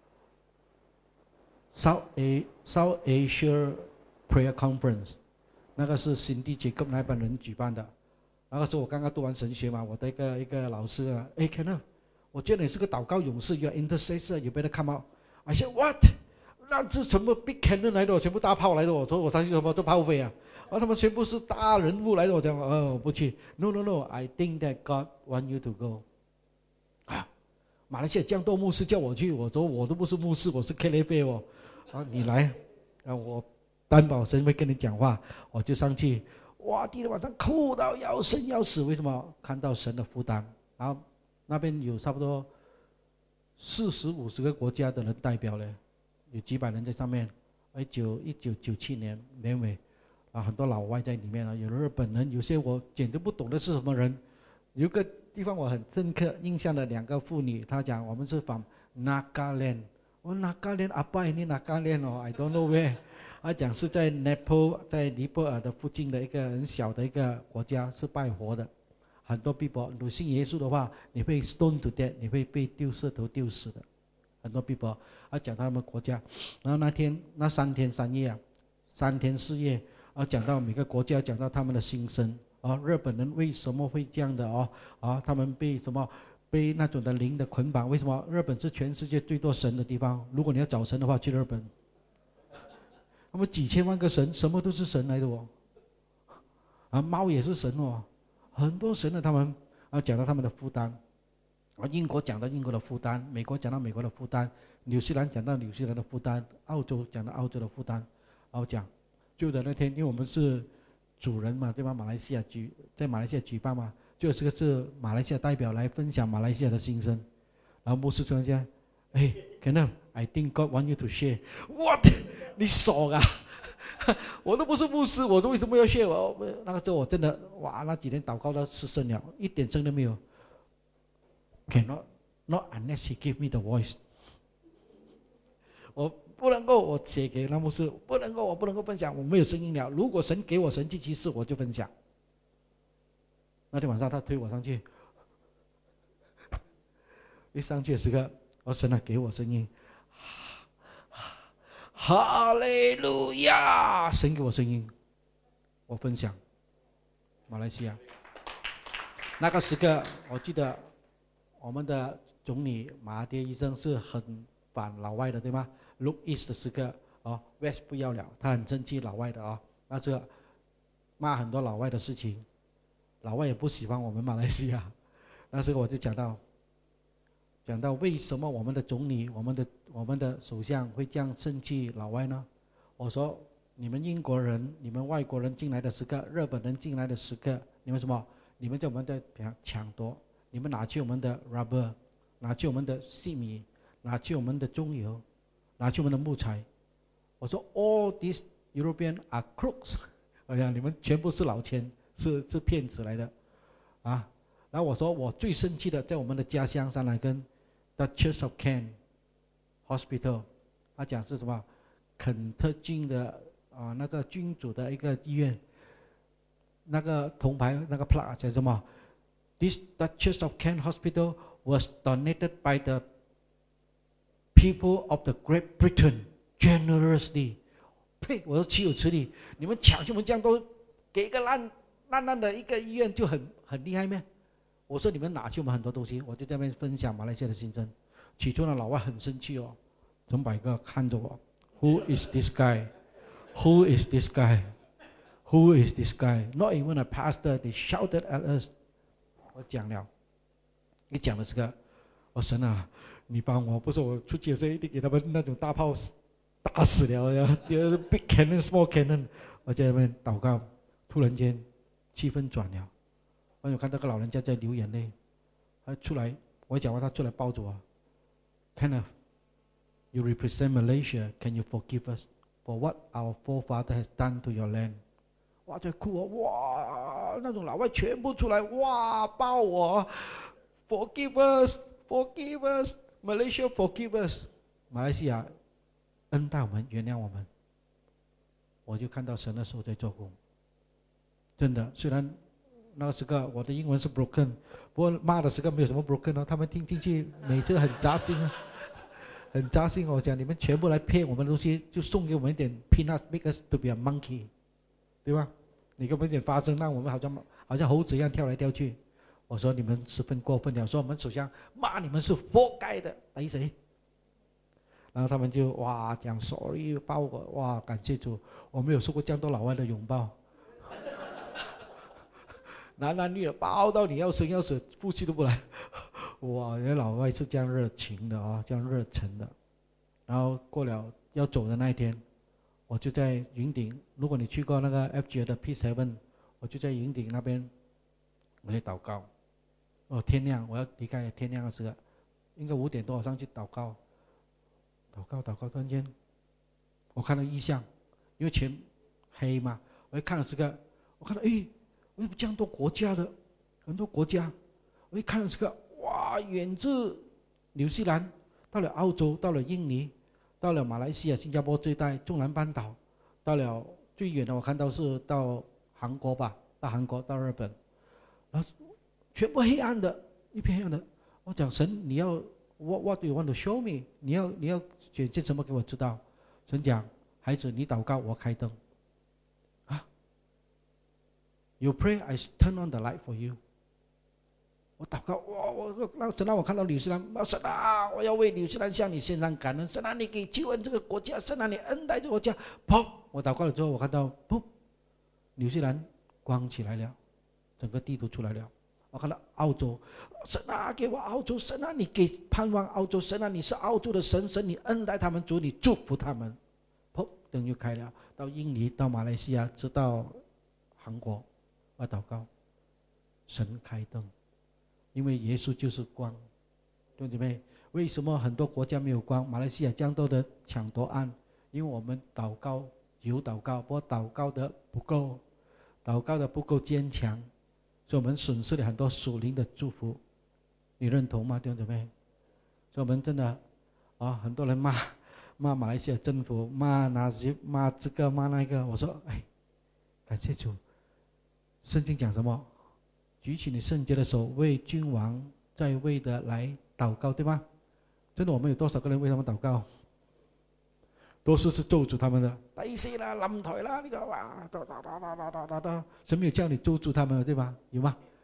South A South Asia Prayer Conference， 那个是辛迪杰克那帮人举办的。那个时候我刚刚读完神学嘛，我的一个一个老师啊，哎 Kenneth， 我觉得你是个祷告勇士 ，You're intercessor，you better come out。I said what？ 那是什么 big cannon 来的？全部大炮来的。我说我上去什么都炮飞啊，啊，他们全部是大人物来的。我讲哦，我不去。No no no，I think that God want you to go。啊，马来西亚这样多牧师叫我去，我说我都不是牧师，我是 K F A 哦。啊，你来，啊，我担保神会跟你讲话，我就上去。哇，第二天晚上哭到要生要死，为什么？看到神的负担。然后那边有差不多四十五十个国家的人代表嘞，有几百人在上面。一九一九九七年年尾，啊，很多老外在里面啊，有日本人，有些我简直不懂的是什么人。有个地方我很深刻印象的两个妇女，她讲我们是from Nagaland。我哪嘎连阿拜你哪嘎连哦 ，I don't know where。他讲是在 Nepal， 在尼泊尔的附近的一个很小的一个国家，是拜佛的。很多 people， 你信耶稣的话，你会 stone to death， 你会被丢石头丢死的。很多 people， 他讲到他们国家，然后那天那三天三夜啊，三天四夜，啊，讲到每个国家，讲到他们的心声啊，日本人为什么会这样的哦？啊，他们被什么？被那种的灵的捆绑，为什么日本是全世界最多神的地方？如果你要找神的话，去日本。他们几千万个神，什么都是神来的哦。啊，猫也是神哦，很多神的他们啊，讲到他们的负担。啊，英国讲到英国的负担，美国讲到美国的负担，纽西兰讲到纽西兰的负担，澳洲讲到澳洲的负担。然后讲，就在那天，因为我们是主人嘛，对吧？马来西亚举在马来西亚举办嘛。就这个是马来西亚代表来分享马来西亚的心声，然后牧师突然间，哎 ，Kenneth， I think God want you to share。What？ 你傻啊！我都不是牧师，我为什么要 share？ 我那个时候我真的哇，那几天祷告到失声了，一点声都没有。Cannot not unless He give me the voice。我不能够，我写给那牧师，不能够，我不能够分享，我没有声音了。如果神给我神迹奇事，我就分享。那天晚上他推我上去，一上去的时刻，我神啊给我声音，哈利路亚！神给我声音，我分享马来西亚。 那个时刻，我记得我们的总理马哈蒂医生是很反老外的，对吗 ？Look East 的时刻，哦 ，West 不要了，他很生气老外的啊、哦，那这骂很多老外的事情，老外也不喜欢我们马来西亚。那时候我就讲到，讲到为什么我们的总理、我们的我们的首相会这样生气老外呢？我说，你们英国人、你们外国人进来的时刻，日本人进来的时刻，你们什么？你们在我们在抢夺，你们拿去我们的 rubber， 拿去我们的细米，拿去我们的中油，拿去我们的木材。我说 all these European are crooks， 哎呀，你们全部是老千，是是骗子来的，啊！然后我说我最生气的，在我们的家乡三兰根 ，Duchess of Kent Hospital， 他讲是什么？肯特郡的啊那个君主的一个医院。那个铜牌那个 plaque 叫什么 ？This Duchess of Kent Hospital was donated by the people of the Great Britain generously。呸！我说岂有此理！你们抢什么这样都给一个烂烂烂的一个医院就很很厉害咩？我说你们拿去我们很多东西，我就在那边分享马来西亚的新生。起初呢，老外很生气哦，整百个看着我 ，Who is this guy? Who is this guy? Who is this guy? Not even a pastor. They shouted at us. 我讲了，你讲的这个，我神啊，你帮我，不是我出去的时候一定给他们那种大炮打死了呀 ，big cannon, small cannon。我在那边祷告，突然间气氛转了，我有看到个老人家在流眼泪，他出来，我讲完他出来抱着我 ，Kind of, you represent Malaysia. Can you forgive us for what our forefather has done to your land?哇，在哭哦！哇，那种老外全部出来，哇，抱我 ，Forgive us, Forgive us, Malaysia, Forgive us， 马来西亚恩待我们，原谅我们。我就看到神的手在做工，真的。虽然那个时刻我的英文是 broken， 不过骂的时刻没有什么 broken 哦，他们听进去每次很扎心啊，很扎心。我讲你们全部来骗我们的东西，就送给我们一点 peanuts，make us to be a monkey， 对吧？你给我们一点发声，让我们好像好像猴子一样跳来跳去。我说你们十分过分了，说我们首相骂你们是活该的，逮谁？然后他们就哇讲 sorry 抱我，哇感谢主，我没有受过这样多老外的拥抱，男男女女抱到你要生要死，呼吸都不来。哇，原来老外是这样热情的啊，这样热忱的。然后过了要走的那一天。我就在云顶，如果你去过那个 F G 的 Peace Heaven， 我就在云顶那边，我在祷告。哦，天亮，我要离开天亮的时候，应该五点多我上去祷告，祷告祷告，突然间，我看到异象，因为全黑嘛，我一看到这个，我看到诶，为什么这样多国家的，很多国家，我一看到这个，哇，远至纽西兰，到了澳洲，到了印尼。到了马来西亚、新加坡这一带，中南半岛，到了最远的我看到是到韩国吧，到韩国到日本，然后全部黑暗的，一片黑暗的。我讲神，你要 what what do you want to show me？ 你要你要显现什么给我知道？神讲，孩子，你祷告，我开灯。啊 ，You pray, I turn on the light for you。我祷告，哇！我让神让我看到纽西兰，神啊，我要为纽西兰向你献上感恩。神啊，你给救恩这个国家，神啊，你恩待这个国家。砰！我祷告了之后，我看到砰，纽西兰光起来了，整个地图出来了。我看到澳洲，神啊，给我澳洲，神啊，你给盼望澳洲，神啊，你是澳洲的神，神你恩待他们，主你祝福他们。砰，灯就开了，到印尼，到马来西亚，直到韩国，我祷告，神开灯。因为耶稣就是光，弟兄姐妹，为什么很多国家没有光？马来西亚这样多的抢夺案，因为我们祷告有祷告，不过祷告的不够，祷告的不够坚强，所以我们损失了很多属灵的祝福。你认同吗，弟兄姐妹？所以我们真的啊，很多人骂骂马来西亚政府，骂哪些骂这个骂那个。我说，哎，感谢主，圣经讲什么？举起你圣洁的手，为君王在位的来祷告，对吗？真的，我们有多少个人为他们祷告？多数是咒诅他们的，第四啦、冧台啦，呢個哇，哒哒哒哒哒哒哒，神没有叫你咒诅他们，对吧？有吗？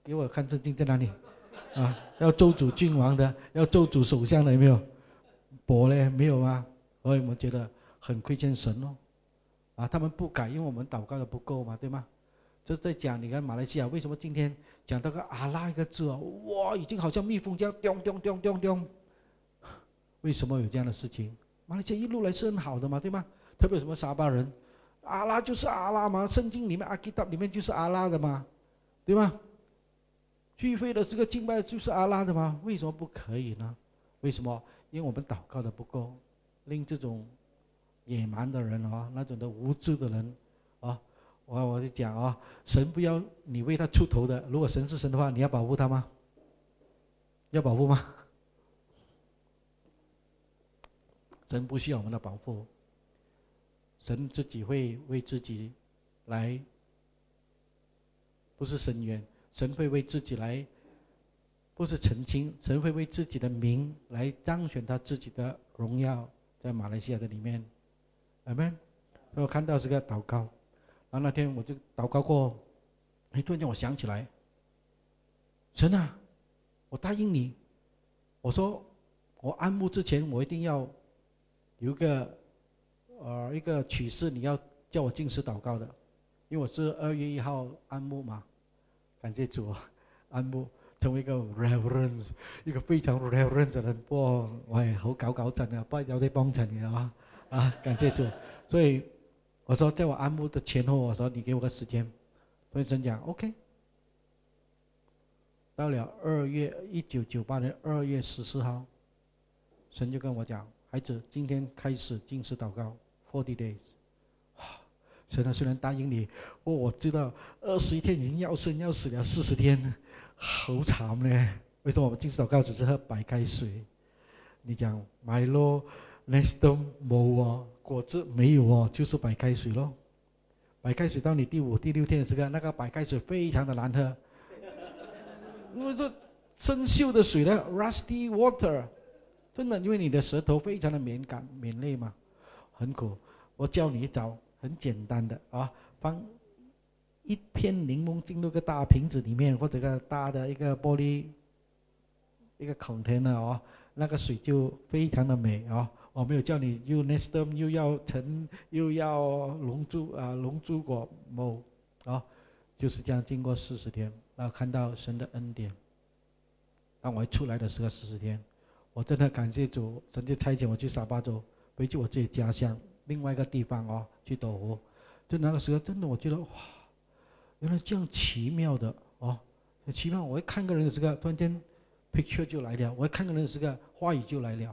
给我看圣经在哪里？啊，要咒诅君王的，要咒诅首相的，有没有？博嘞，没有啊。所以我们觉得很亏欠神哦。啊，他们不改，因为我们祷告的不够嘛，对吗？就是在讲，你看马来西亚为什么今天讲到个阿拉一个字哦，哇，已经好像蜜蜂这样咚咚咚咚咚。为什么有这样的事情？马来西亚一路来是很好的嘛，对吗？特别什么沙巴人，阿拉就是阿拉嘛，圣经里面阿基达里面就是阿拉的嘛，对吗？聚会的这个敬拜就是阿拉的吗？为什么不可以呢？为什么？因为我们祷告的不够，令这种野蛮的人啊，那种的无知的人啊，我我就讲啊，神不要你为他出头的，如果神是神的话，你要保护他吗？要保护吗？神不需要我们的保护，神自己会为自己来，不是伸冤，神会为自己来，不是澄清，神会为自己的名来彰显他自己的荣耀，在马来西亚的里面。阿们。所以我看到这个祷告，然后那天我就祷告过，哎，突然间我想起来，神啊，我答应你，我说我安牧之前我一定要有一个呃一个启示，你要叫我禁食祷告的，因为我是二月一号安牧嘛，感谢主啊，安牧成为一个 reverend， 一个非常 reverend 的人，哇，我係好搞搞震啊，不過有啲幫襯嘅啊，啊，感謝主。所以我說在我安牧的前後，我說你給我個時間，所以神講 OK。到了二月一九九八年二月十四號，神就跟我講，孩子，今天開始禁食禱告 forty days。神啊，雖然答應你，哦，我知道二十一天已經要生要死了，四十天好慘呢。為什麼我們禁食禱告只是喝白開水？你講買咯 ，Nestum 冇哦，果汁沒有哦，就是白開水咯。白開水到你第五、第六天的時候，那個白開水非常的難喝，因為這生鏽的水呢 ，rusty water， 真的，因為你的舌頭非常的敏感、敏銳嘛，很苦。我教你一招，很簡單的啊，放一片檸檬進入個大瓶子裡面，或者個大的一個玻璃一個 container 哦，那個水就非常的美啊。我沒有叫你又 Nestum 又要橙又要龍珠啊龍珠果冇啊，就是這樣經過四十天，然後看到神的恩典。當我一出來的時候四十天，我真的感謝主，神就差遣我去沙巴州，回去我自己家鄉另外一個地方哦，去斗湖。就那個時候真的我覺得哇，原來這樣奇妙的哦，很奇妙。我一看個人的時候，突然間 picture 就來了，我一看個人的時候，話語就來了。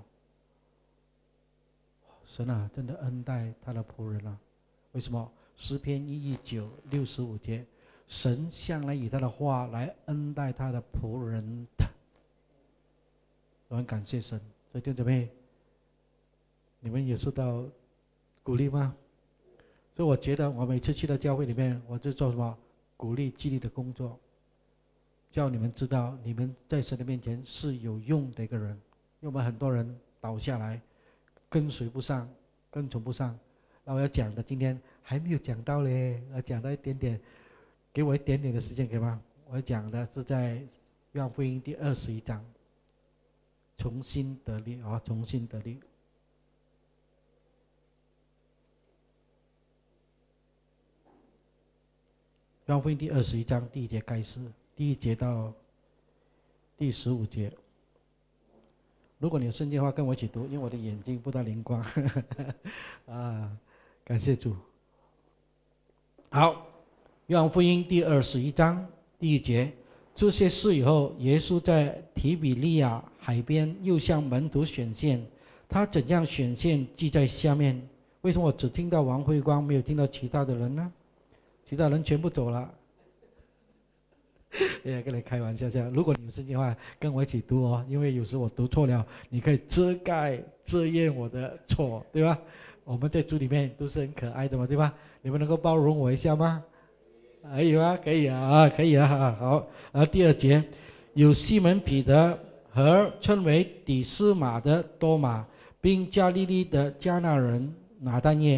神啊，真的恩待他的僕人啊！為什麼？詩篇一一九六十五節，神向來以他的話來恩待他的僕人的。我很感謝神，所以弟兄姊妹，你們有受到鼓勵嗎？所以我覺得我每次去到教會裡面，我就做什麼鼓勵激勵的工作，叫你們知道你們在神的面前是有用的一個人。因為我們很多人倒下來，跟隨不上，跟從不上。那我要講的今天還沒有講到嘞，我講到一點點，給我一點點的時間可以嗎？我講的是在約翰福音第二十一章，重新得力啊，重新得力。約翰福音第二十一章第一節開始，第一節到第十五節。如果你有聖經的話，跟我一起讀，因為我的眼睛不大靈光。啊，感謝主。好，約翰福音第二十一章第一節，這些事以後，耶穌在提比利亞海邊又向門徒顯現，他怎樣顯現記在下面。為什麼我只聽到王慧光，沒有聽到其他的人呢？其他人全部走了。哎呀，跟你開玩笑笑。如果你有聖經的話，跟我一起讀哦，因為有時我讀錯了，你可以遮蓋遮掩我的錯，對吧？我們在主裡面都是很可愛的嘛，對吧？你們能夠包容我一下嗎？可以嗎？可以啊，可以啊，好。然後第二節，有西門彼得和稱為底斯馬的多馬，並加利利的迦拿人拿但業，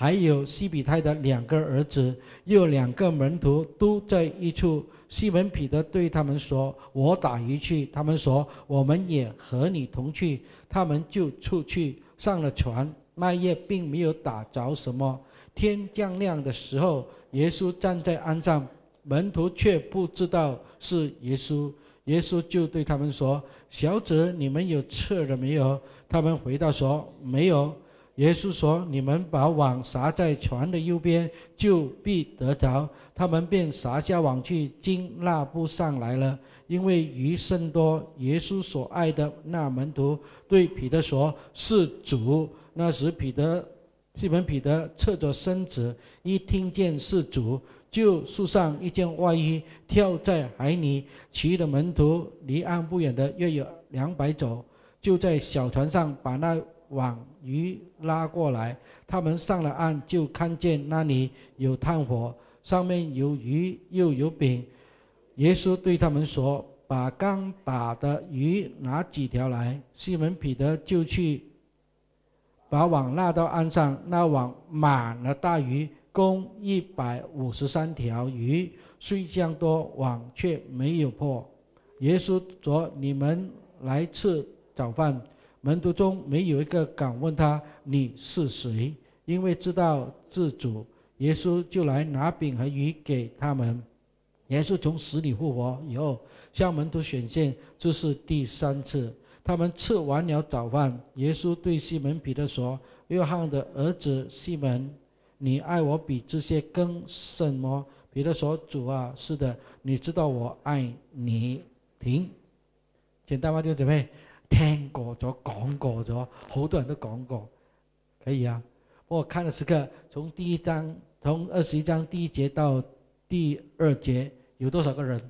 还有西比泰的两个儿子，又有两个门徒都在一处。西门彼得对他们说：我打鱼去。他们说：我们也和你同去。他们就出去上了船，那夜并没有打着什么。天将亮的时候，耶稣站在岸上，门徒却不知道是耶稣。耶稣就对他们说：小子，你们有吃了没有？他们回答说：没有。耶稣说：你们把网撒在船的右边，就必得着。他们便撒下网去，竟拉不上来了，因为鱼甚多。耶稣所爱的那门徒对彼得说：是主。那时彼得西门彼得侧着身子，一听见是主，就束上一件外衣，跳在海里。其余的门徒离岸不远的约有两百走，就在小船上把那网鱼拉过来。他们上了岸，就看见那里有炭火，上面有鱼又有饼。耶稣对他们说：把刚打的鱼拿几条来。西门彼得就去把网拉到岸上，那网满了大鱼，共一百五十三条鱼，虽这样多，网却没有破。耶稣说：你们来吃早饭。门徒中没有一个敢问他：你是谁？因为知道自主。耶稣就来拿饼和鱼给他们。耶稣从死里复活以后，向门徒显现，这是第三次。他们吃完了早饭，耶稣对西门彼得说：约翰的儿子西门，你爱我比这些更甚么？彼得说：主啊，是的，你知道我爱你。停。简單嗎？弟兄姊妹，聽過咗，講過咗，好多人都講過，可以啊。不過看了十個，從第一章，從二十一章第一節到第二節，有多少個人？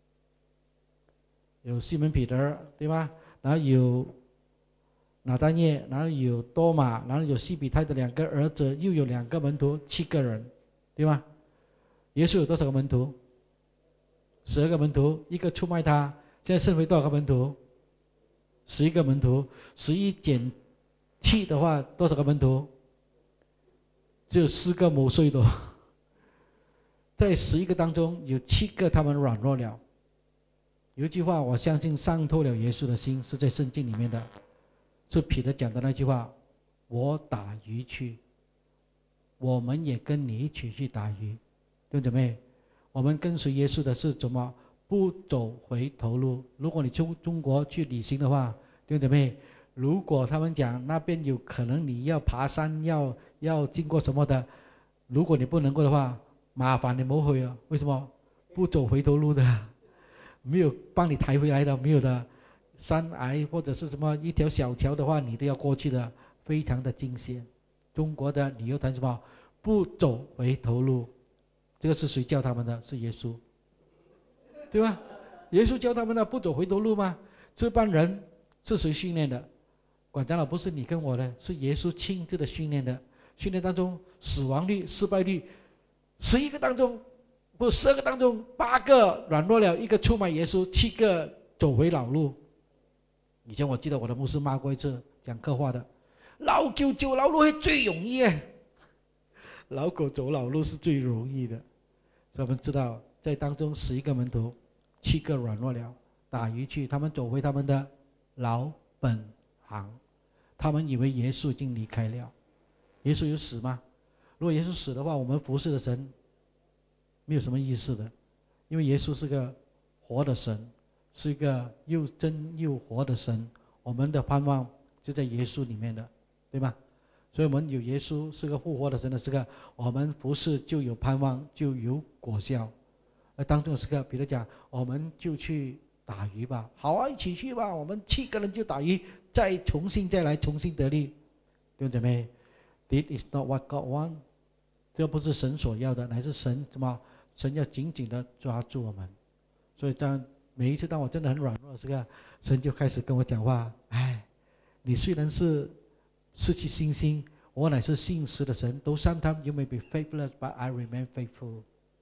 有西門彼得，對嗎？然後有拿但業，然後有多馬，然後有西比泰的兩個兒子，又有兩個門徒，七個人，對嗎？耶穌有多少個門徒？十二個門徒，一個出賣他。現在剩回多少個門徒？十一個門徒。十一減七的話，多少個門徒？只有四個冇睡的。在十一個當中，有七個他們軟弱了。有一句話，我相信傷透了耶穌的心，是在聖經裡面的，是彼得講的那句話：我打魚去，我們也跟你一起去打魚。弟兄姊妹，我們跟隨耶穌的是怎麼？不走回頭路。如果你去中國去旅行的話，弟兄姊妹，如果他們講那邊有可能你要爬山，要要經過什麼的，如果你不能夠的話，麻煩你唔好去啊。為什麼？不走回頭路的，沒有幫你抬回來的，沒有的。山崖或者是什麼一條小橋的話，你都要過去的，非常的驚險。中國的旅遊團什麼？不走回頭路。這個是誰教他們的？是耶穌，對吧？耶穌教他們的不走回頭路嗎？這班人是誰訓練的？管長老不是你跟我的，是耶穌親自的訓練的。訓練當中死亡率、失敗率，十一個當中不十二個當中，八個軟弱了，一個出賣耶穌，七個走回老路。以前我記得我的牧師罵過一次講客話的，老狗走老路係最容易嘅，老狗走老路是最容易的。所以我們知道在當中十一個門徒，七個軟弱了，打魚去，他們走回他們的老本行，他們以為耶穌已經離開了。耶穌有死嗎？如果耶穌死的話，我們服侍的神沒有什麼意思的，因為耶穌是個活的神，是一個又真又活的神，我們的盼望就在耶穌裡面的，對嗎？所以我們有耶穌是個復活的神的這個，我們服侍就有盼望，就有果效。而當中的這個彼得講，我們就去打魚吧，好啊，一起去吧，我們七個人就打魚，再重新再來，重新得力。弟兄姊妹， This is not what God wants， 這不是神所要的，乃是神什麼？神要緊緊的抓住我們。所以當每一次當我真的很軟弱的時候，神就開始跟我講話，哎，你雖然是失去信心，我乃是信實的神。Though sometimes you may be faithless, but I remain faithful。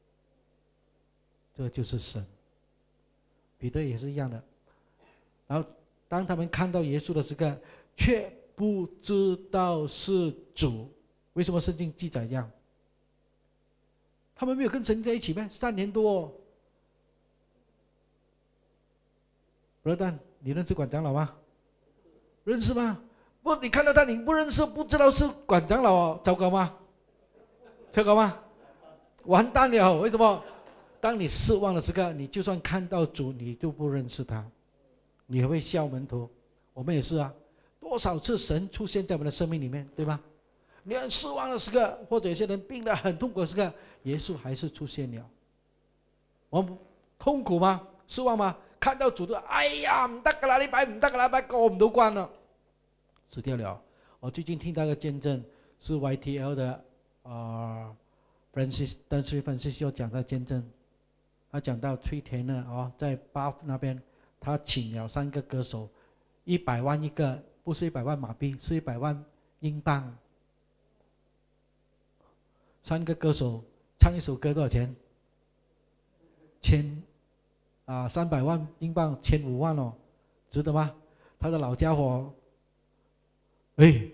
這就是神。彼得也是一樣的。然後當他們看到耶穌的時候，卻不知道是主。 为什么圣经记载这样？他们没有跟神在一起吗？三年多、哦。伯丹，你认识管长老吗？认识吗？不，你看到他你不认识，不知道是管长老哦，糟糕吗？糟糕吗？完蛋了！为什么？当你失望的时刻，你就算看到主，你都不认识他，你会笑门徒。我们也是啊，多少次神出现在我们的生命里面，对吧？你很失望的时刻，或者有些人病得很痛苦的时刻，耶稣还是出现了。我们痛苦吗？失望吗？看到主都哎呀唔得噶啦，呢排唔得噶啦，拜過唔到關啦，死掉了。我最近聽到一個見證，是 Y T L 的啊 Francis 但是 Francis 又講到見證，他講到崔田呢哦，在 Bath 那邊，他請了三個歌手，一百萬一個，不是一百萬馬幣，是一百萬英鎊。三個歌手唱一首歌多少錢？千。啊，三百万英镑，千五万哦，值得吗？他的老家伙，哎，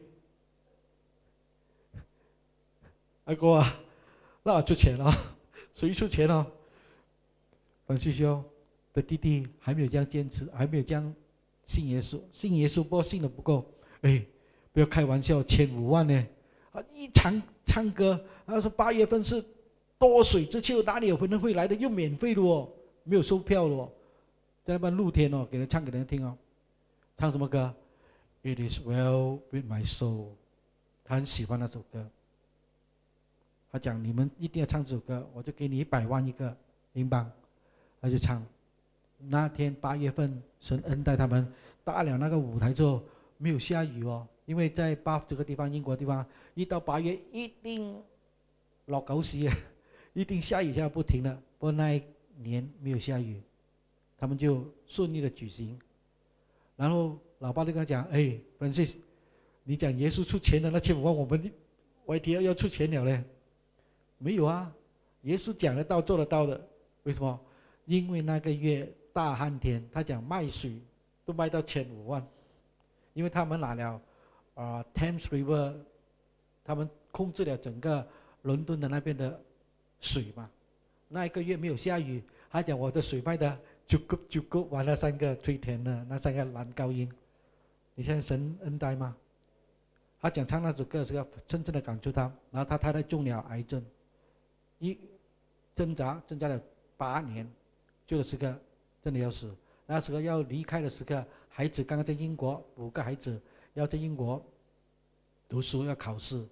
阿哥啊，那我出钱了，谁出钱哦？frank西修的弟弟还没有这样坚持，还没有这样信耶稣，信耶稣不过信的不够，哎，不要开玩笑，千五万呢！啊，一场唱歌，他说八月份是多水之秋，哪里有人会来的？又免费的哦。没有售票了、哦，在那边露天哦，给人唱给人听哦。唱什么歌 ？It is well with my soul。他很喜欢那首歌。他讲你们一定要唱这首歌，我就给你一百万一个英镑。他就唱。那天八月份，神恩待他们搭了那个舞台之后，没有下雨哦，因为在巴夫这个地方，英国地方，一到八月一定落狗屎，一定下雨下不停的。不过那一年没有下雨，他们就顺利的举行。然后老爸就跟他讲：“哎 ，Francis， 你讲耶稣出钱的那千五万，我们 Y T L 要出钱了嘞？没有啊，耶稣讲得到做得到的。为什么？因为那个月大旱天，他讲卖水都卖到千五万，因为他们拿了啊、呃、Thames River， 他们控制了整个伦敦的那边的水嘛。那一个月没有下雨，他讲我的水卖的就够就够，完了三个最甜的那三个男高音，你现在神恩待吗？他讲唱那首歌是要真正的感触他，然后他太太中了癌症，一挣扎挣扎了八年，就的时刻真的要死，那时候要离开的时刻，孩子刚刚在英国，五个孩子要在英国读书要考试，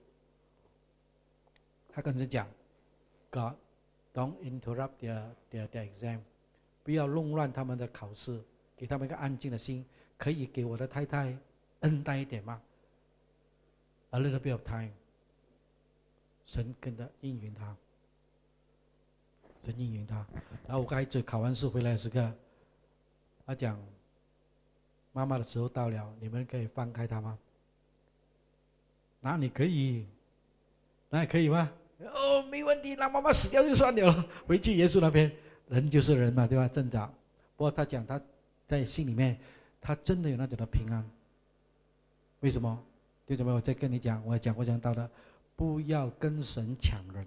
他跟人讲 God。Don't interrupt their their their exam， 不要弄乱他们的考试，给他们一个安静的心。可以给我的太太恩待一点吗 ？A little bit of time。神跟着应允他，神应允他。然后五个孩子考完试回来的时刻，他讲：“妈妈的时候到了，你们可以放开他吗？”那你可以，那可以吗？哦，没问题，让妈妈死掉就算了。回去耶稣那边，人就是人嘛，对吧？挣扎。不过他讲他在心里面，他真的有那种的平安。为什么？弟兄们，我再跟你讲，我也讲过讲到的，不要跟神抢人。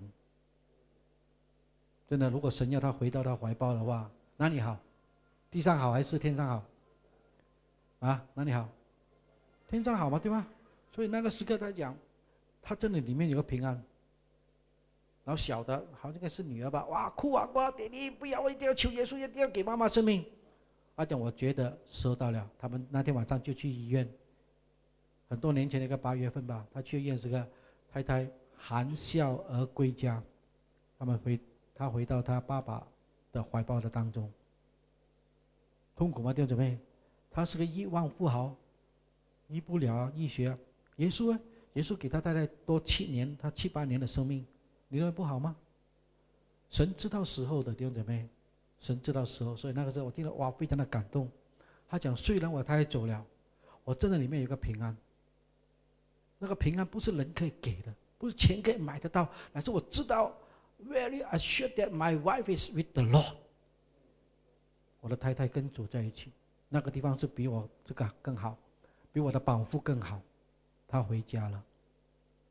真的，如果神要他回到他怀抱的话，哪里好？地上好还是天上好？啊，哪里好？天上好嘛，对吧？所以那个时刻他讲，他真的里面有个平安。然后小的好像是女儿吧，哇哭啊哭啊，爹地不要，我一定要求耶稣，一定要给妈妈生命。他讲我觉得时候到了，他们那天晚上就去医院。很多年前的一个八月份吧，他去医院时个太太含笑而归家，他们回他回到他爸爸的怀抱的当中。痛苦吗，弟兄姊妹？他是个亿万富豪，医不了医学。耶稣啊，耶稣给他太太多七年，他七八年的生命。你认为不好吗？神知道时候的，弟兄姊妹，神知道时候，所以那个时候我听了哇，非常的感动。他讲，虽然我太太走了，我真的里面有一个平安。那个平安不是人可以给的，不是钱可以买得到，乃是我知道 ，very assured that my wife is with the Lord。我的太太跟主在一起，那个地方是比我这个更好，比我的保护更好。她回家了。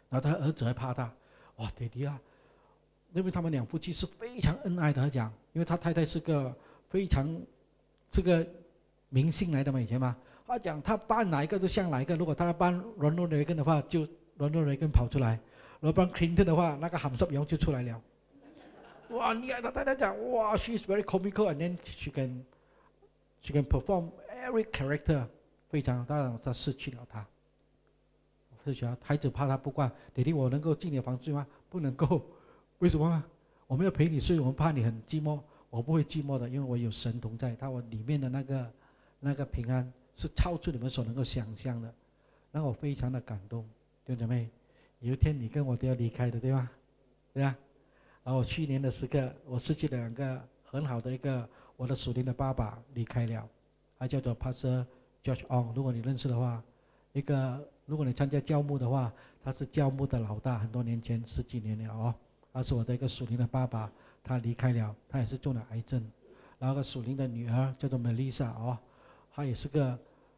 然后他儿子还怕他，哇，爹地啊！因为他们两夫妻是非常恩爱的，他讲，因为他太太是个非常是个明星来的嘛，以前嘛，他讲他扮哪一个都像哪一个，如果他扮 Ronald Reagan 的话，就 Ronald Reagan 跑出来；如果扮 Clinton 的话，那个韩十阳就出来了。哇，厉害！他太太讲，哇 ，she's very comical and then she can she can perform every character， 非常，当然他失去了他，失去了孩子怕他不惯，爹地我能够进你的房睡吗？不能够。为什么呢？我们要陪你睡，我们怕你很寂寞。我不会寂寞的，因为我有神同在，他我里面的那个那个平安是超出你们所能够想象的，让我非常的感动。弟兄姐妹，有一天你跟我都要离开的，对吗？对吧？而我去年的时刻，我失去了两个很好的一个我的属灵的爸爸离开了，他叫做 Pastor George Ong， 如果你认识的话，一个如果你参加教牧的话，他是教牧的老大，很多年前十几年了哦。他是我的一个属灵的爸爸，他离开了，他也是中了癌症。然后个属灵的女儿叫做 Melissa 哦，她也是个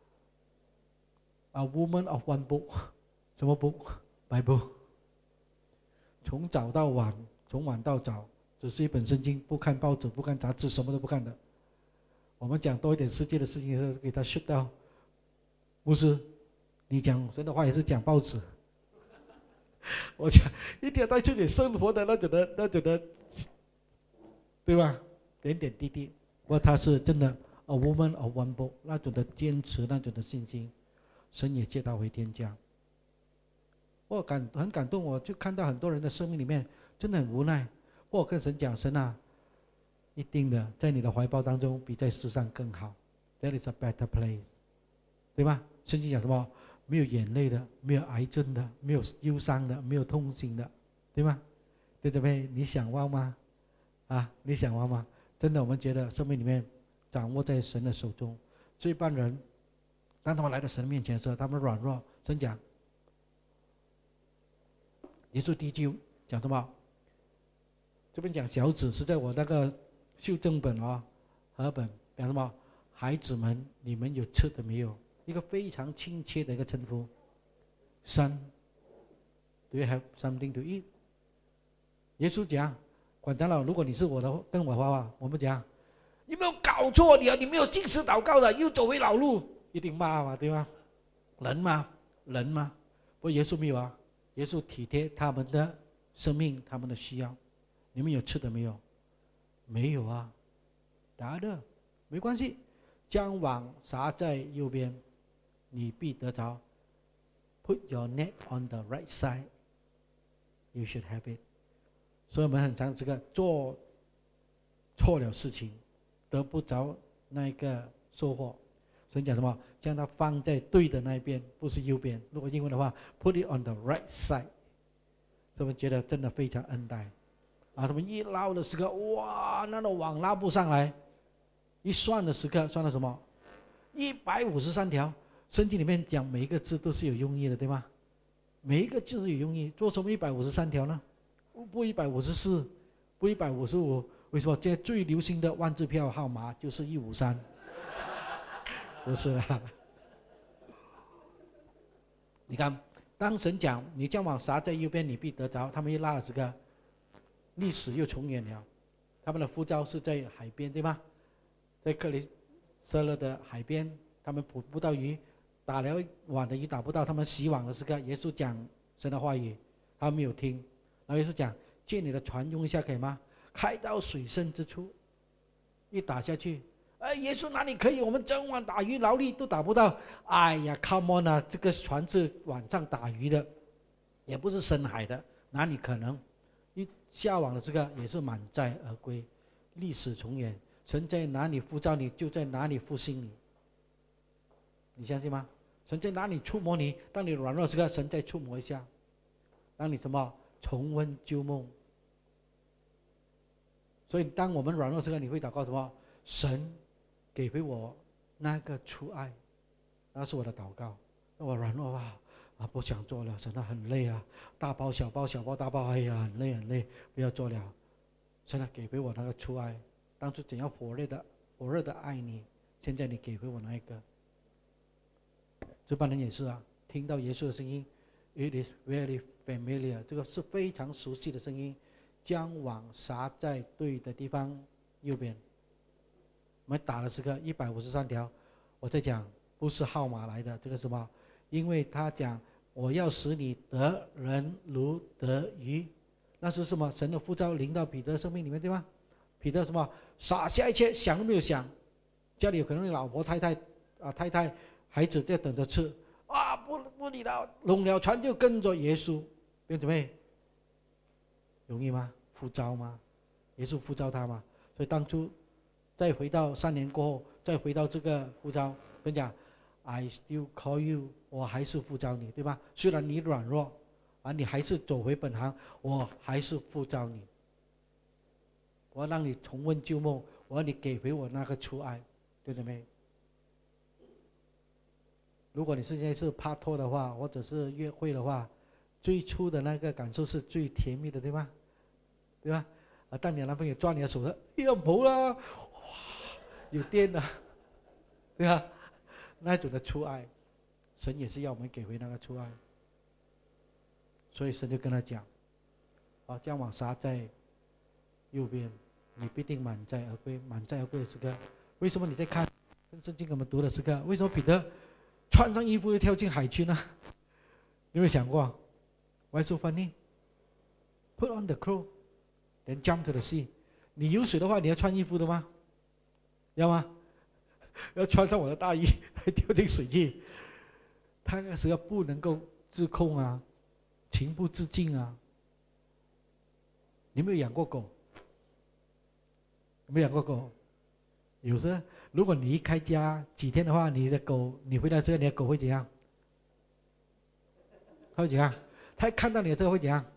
a woman of one book， 什么 book？ Bible。从早到晚，从晚到早，只是一本圣经，不看报纸，不看杂志，什么都不看的。我们讲多一点世界的事情的时候，给他 shut down。牧师，你讲神的话也是讲报纸。我讲一定要带出点生活的那种的那种的，对吧？点点滴滴。不过他是真的 a woman of one book， 那种的坚持，那种的信心，神也接他回天家。我感很感动，我就看到很多人的生命里面真的很无奈。我跟神讲，神啊，一定的在你的怀抱当中比在世上更好。That is a better place， 对吧？圣经讲什么？没有眼泪的，没有癌症的，没有忧伤的，没有痛心的，对吗？对不对？你想望吗？啊，你想望吗？真的，我们觉得生命里面掌握在神的手中。这一般人，当他们来到神面前的时候，他们软弱。神讲，耶稣第一句讲什么？这边讲小子是在我那个修正本啊、和本讲什么？孩子们，你们有吃的没有？一个非常亲切的一个称呼 ，Son， do you have something to eat？ 耶稣讲，管长老，如果你是我的跟我的话，我们讲，你没有搞错，你啊，你没有信实祷告的，又走回老路，一定骂嘛，对吗？人嘛，人嘛，不过耶稣没有啊，耶稣体贴他们的生命，他们的需要。你们有吃的没有？没有啊，答的，没关系，将网撒在右边。你必得着。Put your net on the right side, you should have it。所以我们很常这个做错了事情，得不着那个收获。所以讲什么？将它放在对的那一边，不是右边。如果英文的话 ，Put it on the right side。所以我们觉得真的非常恩待。啊，他们一捞的时刻，哇，那个网拉不上来。一算的时刻，算了什么？一百五十三条。圣经里面讲每一个字都是有用意的，对吗？每一个字是有用意。做什么一百五十三条呢？不一百五十四，不一百五十五。为什么？现在最流行的万字票号码就是一五三，不是啦。你看，当神讲你将网撒在右边，你必得着，他们一拉了这个，历史又重演了。他们的呼召是在海边，对吗？在克里斯勒的海边，他们捕不到鱼。打了网的鱼打不到，他们洗网的时候，耶稣讲神的话语，他们没有听。然后耶稣讲：“借你的船用一下可以吗？开到水深之处，一打下去，哎，耶稣哪里可以？我们整晚打鱼劳力都打不到。哎呀 ，come on 啊，这个船是晚上打鱼的，也不是深海的，哪里可能？一下网的这个也是满载而归，历史重演。神在哪里呼召你，就在哪里复兴你。你相信吗？神在哪里触摸你？当你软弱时刻，神再触摸一下。当你什么重温旧梦。所以，当我们软弱时刻，你会祷告什么？神给回我那个初爱，那是我的祷告。我软弱啊，啊不想做了，神啊很累啊，大包小包小包大包，哎呀很累很累，不要做了。神啊给回我那个初爱，当初怎样火热的火热的爱你，现在你给回我那一个。这帮人也是啊，听到耶稣的声音， It is very familiar， 这个是非常熟悉的声音。将网撒在对的地方，右边。我们打了这个一百五十三条，我在讲不是号码来的，这个什么？因为他讲我要使你得人如得鱼，那是什么？神的呼召临到彼得生命里面，对吗？彼得什么？撒下一切，想都没有想，家里有可能有老婆、太太啊、太太、孩子在等着吃啊，不不理了，拢了船就跟着耶稣，弟兄姊妹。容易吗？呼召吗？耶稣呼召他吗？所以当初再回到三年过后，再回到这个呼召，跟讲 ，I still call you， 我还是呼召你，对吧？虽然你软弱，啊，你还是走回本行，我还是呼召你。我要让你重温旧梦，我要你给回我那个初爱，对不对？如果你现在是拍拖的话，或者是约会的话，最初的那个感受是最甜蜜的，对吗？对吧？啊，当你的男朋友抓你的手说：“哎呀，冇啦，哇，有电了，对吧？”那种的初爱，神也是要我们给回那个初爱。所以神就跟他讲：“啊，将网撒在右边，你必定满载而归。满载而归的时刻，为什么你在看圣经我们读的时刻？为什么彼得穿上衣服就跳进海去呢？你有没有想过 ？Why so funny? Put on the clothes, then jump to the sea. 你游水的话，你要穿衣服的吗？要吗？要穿上我的大衣还跳进水去，他那个时候不能够自控啊，情不自禁啊。你有没有养过狗？有没有养过狗？有时候如果你一开家几天的话，你的狗你回来之后，你的狗会怎样？它会怎样？它一看到你的这个会怎样？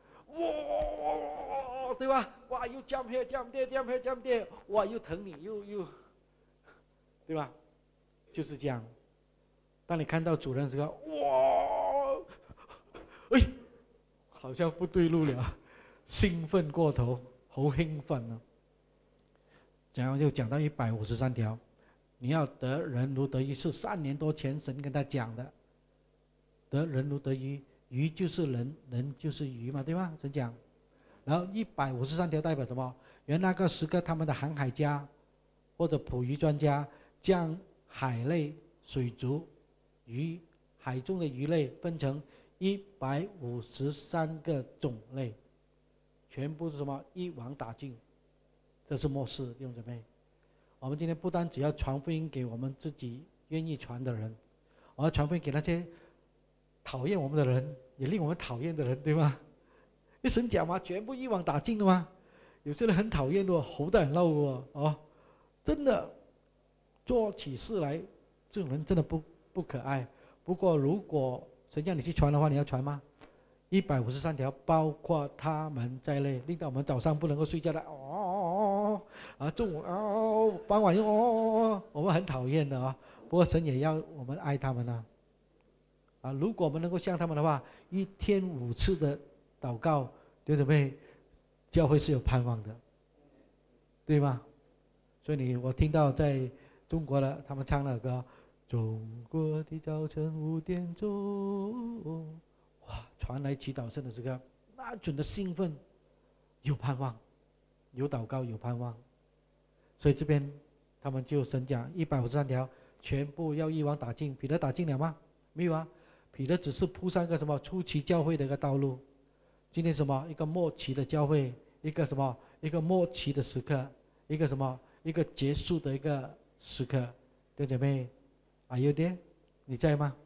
哇，对吧？哇，又 jump here jump there jump here jump there， 哇，又疼你，又又，对吧？就是这样。当你看到主人的时候，哇，哎，好像不对路了，兴奋过头，好兴奋啊！然后就讲到一百五十三条，你要得人如得鱼，是三年多前神跟他讲的。得人如得鱼，鱼就是人，人就是鱼嘛，对吗？神讲。然后一百五十三条代表什么？原那个时刻他们的航海家或者捕鱼专家将海类、水族、鱼、海中的鱼类分成一百五十三个种类，全部是什么？一网打尽。这是末世，弟兄姊妹。我们今天不单只要传福音给我们自己愿意传的人，我要传福音给那些讨厌我们的人，也令我们讨厌的人，对吗？因为神讲嘛，全部一网打尽的吗？有些人很讨厌的，吼得很闹哦，哦，真的做起事来，这种人真的不不可爱。不过如果神叫你去传的话，你要传吗？一百五十三条，包括他们在内，令到我们早上不能够睡觉的，哦哦哦哦，啊，中午哦，傍晚又哦哦哦，我们很讨厌的啊。不过神也要我们爱他们啊。啊，如果我们能够像他们的话，一天五次的祷告，弟兄姊妹，教会是有盼望的，对吗？所以你我听到在中国的他们唱那个歌，中国的早晨五点钟，哇，传来祈祷声的这个那种的兴奋，有盼望，有祷告，有盼望。所以这边他们就神讲一百五十三条，全部要一网打尽。彼得打尽了吗？没有啊。彼得只是铺上一个什么初期教会的一个道路，今天什么一个末期的教会，一个什么一个末期的时刻，一个什么一个结束的一个时刻，弟兄姐妹 ，Are you there？ 你在吗？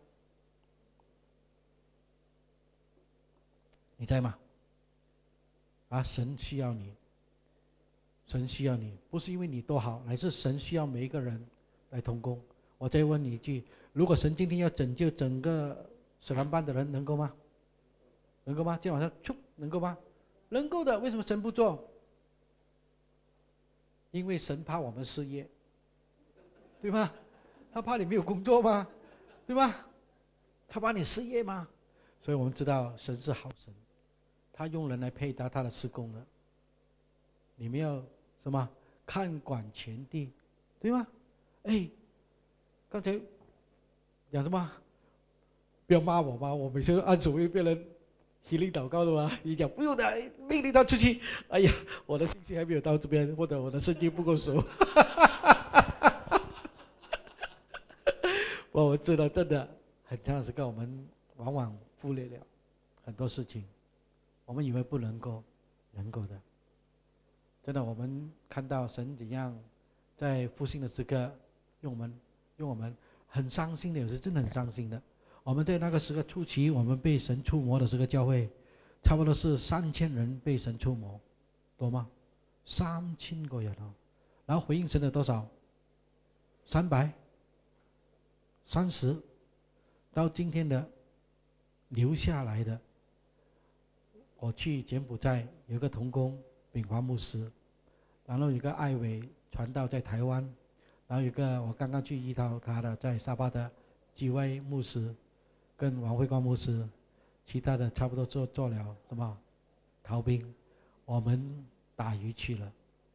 你在吗？啊，神需要你，神需要你，不是因为你多好，乃是神需要每一个人来同工。我再问你一句，如果神今天要拯救整个使团班的人，能够吗？能够吗？今天晚上出能够吗？能够的。为什么神不做？因为神怕我们失业，对吗？他怕你没有工作吗？对吧？他怕你失业吗？所以我们知道神是好神，他用人来配搭他的事工的。你们要什么？看管全地，对吗？哎，刚才讲什么？ 不要骂我嘛，我每次都按手为别人心灵祷告的嘛。你讲不用的，命令他出去。哎呀，我的信息还没有到这边，或者我的圣经不够熟。我知道，真的很长时间，我们往往忽略了很多事情，我们以为不能够，能够的。真的，我们看到神怎样在复兴的时刻用我们，用我们很伤心的，有时真的很伤心的。我们在那个时刻初期，我们被神触摸的这个教会，差不多是三千人被神触摸，多吗？三千个人哦，然后回应神的多少？三百、三十，到今天的留下来的，我去柬埔寨有一个同工炳华牧师，然后有一个艾伟传道在台湾，然后有一个我刚刚去遇到他的在沙巴的几位牧师，跟王慧光牧师，其他的差不多做做了什么逃兵，我们打鱼去了，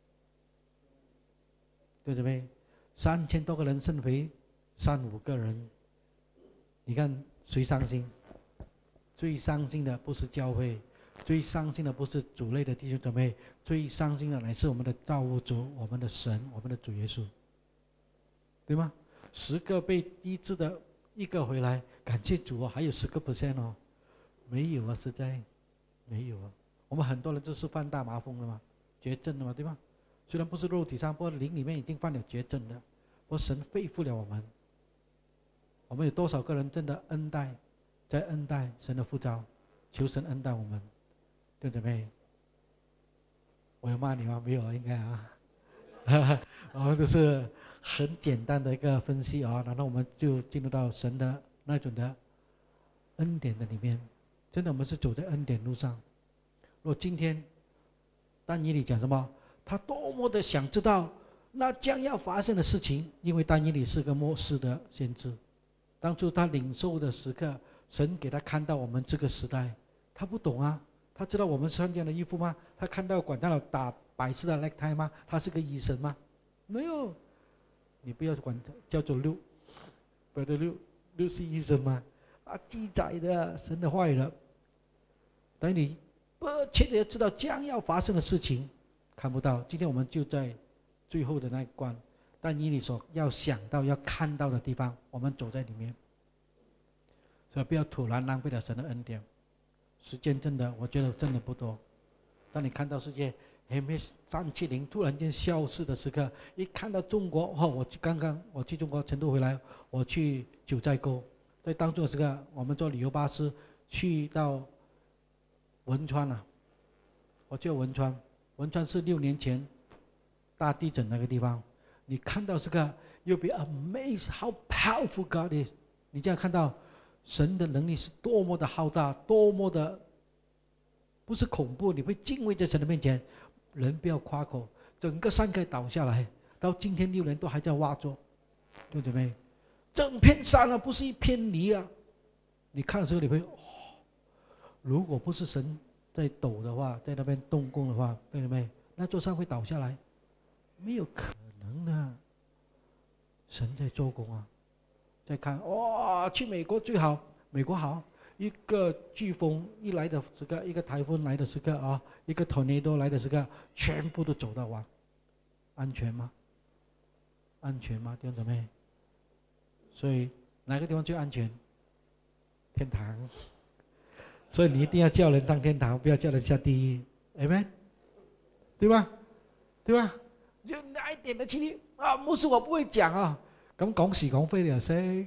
对不对？三千多个人剩回三五个人，你看谁伤心？最伤心的不是教会，最伤心的不是主内的弟兄姊妹，最伤心的乃是我们的造物主，我们的神，我们的主耶稣，对吗？十个被医治的一个回来，感谢主哦，还有十个 percent 哦，没有啊，实在没有啊。我们很多人就是犯大麻风了嘛，绝症了嘛，对吗？虽然不是肉体上，不过灵里面已经犯了绝症了，不过神恢复了我们。我们有多少个人真的恩待，在恩待神的呼召，求神恩待我们，对不对？我有骂你吗？没有，应该啊。我们都是很简单的一个分析啊，然后我们就进入到神的那种的恩典的里面。真的，我们是走在恩典路上。如果今天但以理讲什么？他多么的想知道那将要发生的事情，因为但以理是个末世的先知。当初他领受的时刻，神给他看到我们这个时代，他不懂啊。他知道我们穿这样的衣服吗？他看到管他了打白色的 necktie 吗？他是个医生吗？没有。你不要管叫做六，不对，六六是医生吗？啊，记载的神的话语了。等你不切的知道将要发生的事情，看不到。今天我们就在最后的那一关，但以理所要想到、要看到的地方，我们走在里面。所以不要突然浪费了神的恩典。时间真的，我觉得真的不多。当你看到世界 M H 三七零突然间消失的时刻，一看到中国，哦，我刚刚我去中国成都回来，我去九寨沟，在当中的时刻，我们坐旅游巴士去到汶川啊，我去汶川，汶川是六年前大地震那个地方，你看到这个 ，you'll be amazed how powerful God is。你这样看到神的能力是多么的浩大，多么的不是恐怖，你会敬畏在神的面前。人不要夸口，整个山可以倒下来，到今天六年都还在挖着，对不对？整片山啊，不是一片泥啊。你看的时候你会，哦，如果不是神在抖的话，在那边动工的话，对不对？那座山会倒下来，没有可能的。神在做工啊。再看，哇，去美国最好，美国好。一个飓风一来的时刻，一个台风来的时刻啊，一个 tornado 来的时刻，全部都走到完，安全吗？安全吗？弟兄姊妹？所以哪个地方最安全？天堂。所以你一定要叫人上天堂，不要叫人下地狱 ，amen， 对吧？对吧？就哪一点的气力啊？牧师我不會講啊，咁講時講非你又識。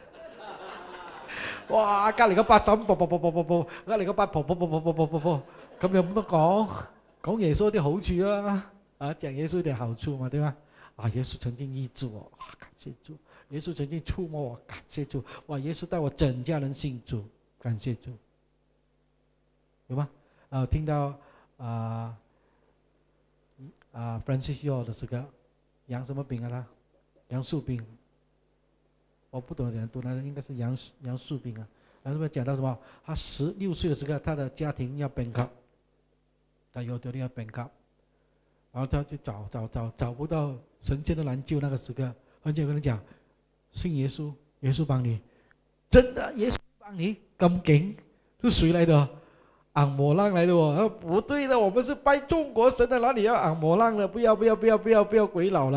哇！隔離個八嬸，啵啵啵啵啵啵，隔離個八婆，啵啵啵啵啵啵啵，咁有咁多講，講耶穌啲好處啊，啊，講耶穌啲好處嘛，對吧？啊，耶穌曾經醫治我，啊，感謝主；耶穌曾經觸摸我，感謝主。哇，耶穌帶我整家人信主，感謝主，有嗎？啊，聽到啊啊 Francis Yeo 的這個楊什麼餅啊？他楊樹餅。我不懂人读那应该是杨杨树斌啊，然后讲到什么？他十六岁的时候，他的家庭要变革，他有决定要变革，然后他就找找找找不到神仙都难救那个时刻，而且有个人讲，信耶稣，耶稣帮你，真的耶稣帮你咁勁，是誰來的？昂摩浪來的哦，不對的，我們是拜中國神的，哪裡要昂摩浪了？不要不要不要不要不要鬼佬了。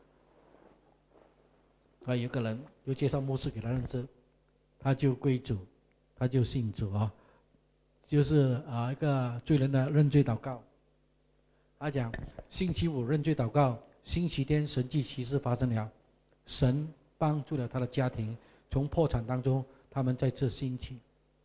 啊，有個人又介紹牧師給他認識，他就歸主，他就信主啊，就是啊一個罪人的認罪禱告。他講星期五認罪禱告，星期天神蹟奇事發生了，神幫助了他的家庭，從破產當中他們再次興起。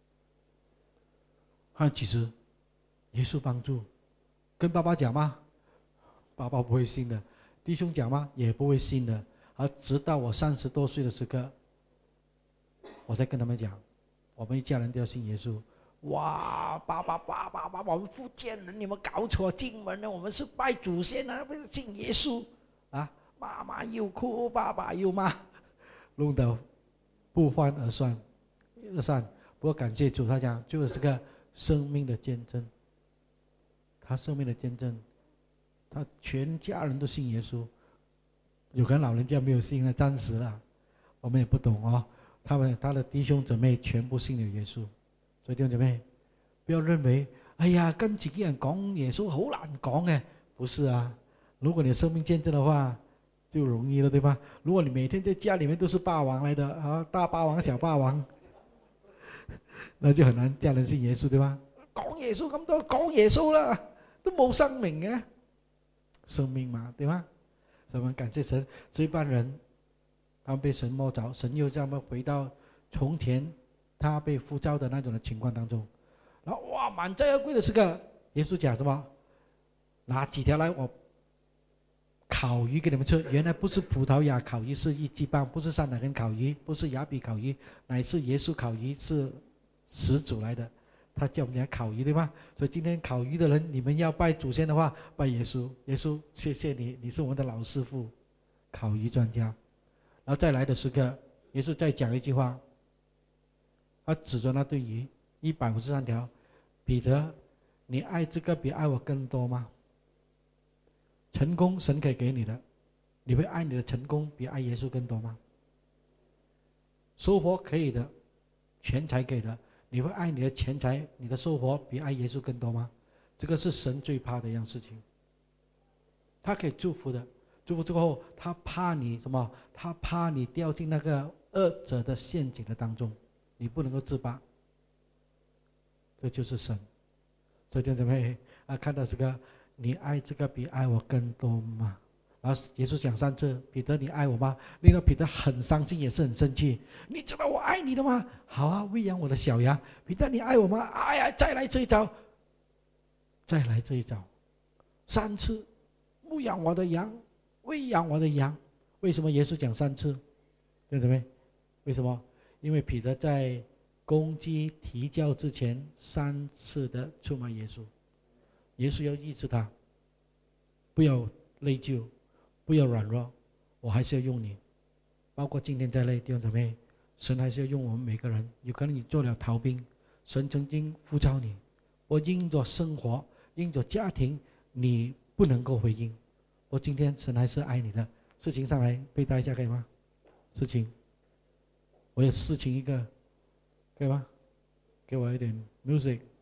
他其實耶穌幫助，跟爸爸講嗎？爸爸不會信的。弟兄講嗎？也不會信的。而直到我三十多歲的時刻，我才跟他們講，我們一家人都要信耶穌。哇，爸爸爸爸爸爸，我們福建人，你們搞錯經文了，我們是拜祖先啊，不是信耶穌啊！媽媽又哭，爸爸又罵，弄得不歡而散，而散。不過感謝主，他講就是這個生命的見證，他生命的見證，他全家人都信耶穌。有個老人家沒有信了，暫時了，我們也不懂哦。他們他的弟兄姊妹全部信了耶穌。所以弟兄姊妹，不要認為，哎呀，跟幾個人講耶穌好難講嘅，不是啊。如果你生命見證的話，就容易了，對吧？如果你每天在家裏面都是霸王來的啊，大霸王小霸王，那就很難家人信耶穌，對吧？講耶穌咁多，講耶穌啦，都冇生命嘅，生命嘛，對吧？所以我們感謝神，這班人，他們被神摸着，神又讓他們回到從前他被呼召的那種的情況當中。然後哇，滿載而歸的時刻，耶穌講什麼？拿幾條來，我烤魚給你們吃。原來不是葡萄牙烤魚，是一級棒，不是山海根烤魚，不是雅比烤魚，乃是耶穌烤魚，是始祖來的。他叫我們來烤魚，對嗎？所以今天烤魚的人，你們要拜祖先的話，拜耶穌。耶穌，謝謝你，你是我們的老師傅，烤魚專家。然後再來的時刻，耶穌再講一句話，他指着那對魚，一百五十三條，彼得，你愛這個比愛我更多嗎？成功神可以給你的，你會愛你的成功比愛耶穌更多嗎？收穫可以的，錢財可以的，你會愛你的錢財、你的收穫比愛耶穌更多嗎？這個是神最怕的一樣事情。他可以祝福的，祝福之後，他怕你什麼？他怕你掉進那個惡者的陷阱的當中，你不能夠自拔。這就是神。所以弟兄姊妹啊，看到這個，你愛這個比愛我更多嗎？然後耶穌講三次，彼得你愛我嗎？令到彼得很傷心，也是很生氣。你知道我愛你的嗎？好啊，餵養我的小羊。彼得你愛我嗎？哎呀，再來這一招，再來這一招，三次，牧養我的羊，餵養我的羊。為什麼耶穌講三次？對不對？為什麼？因為彼得在攻擊提教之前三次的出賣耶穌，耶穌要醫治他，不要內疚，不要軟弱，我還是要用你，包括今天在內弟兄姊妹，神還是要用我們每個人。有可能你做了逃兵，神曾經呼召你，我因着生活，因着家庭，你不能夠回應。我今天神還是愛你的。事情上來背帶一下可以嗎？事情，我有事情一個，可以嗎？給我一點 music。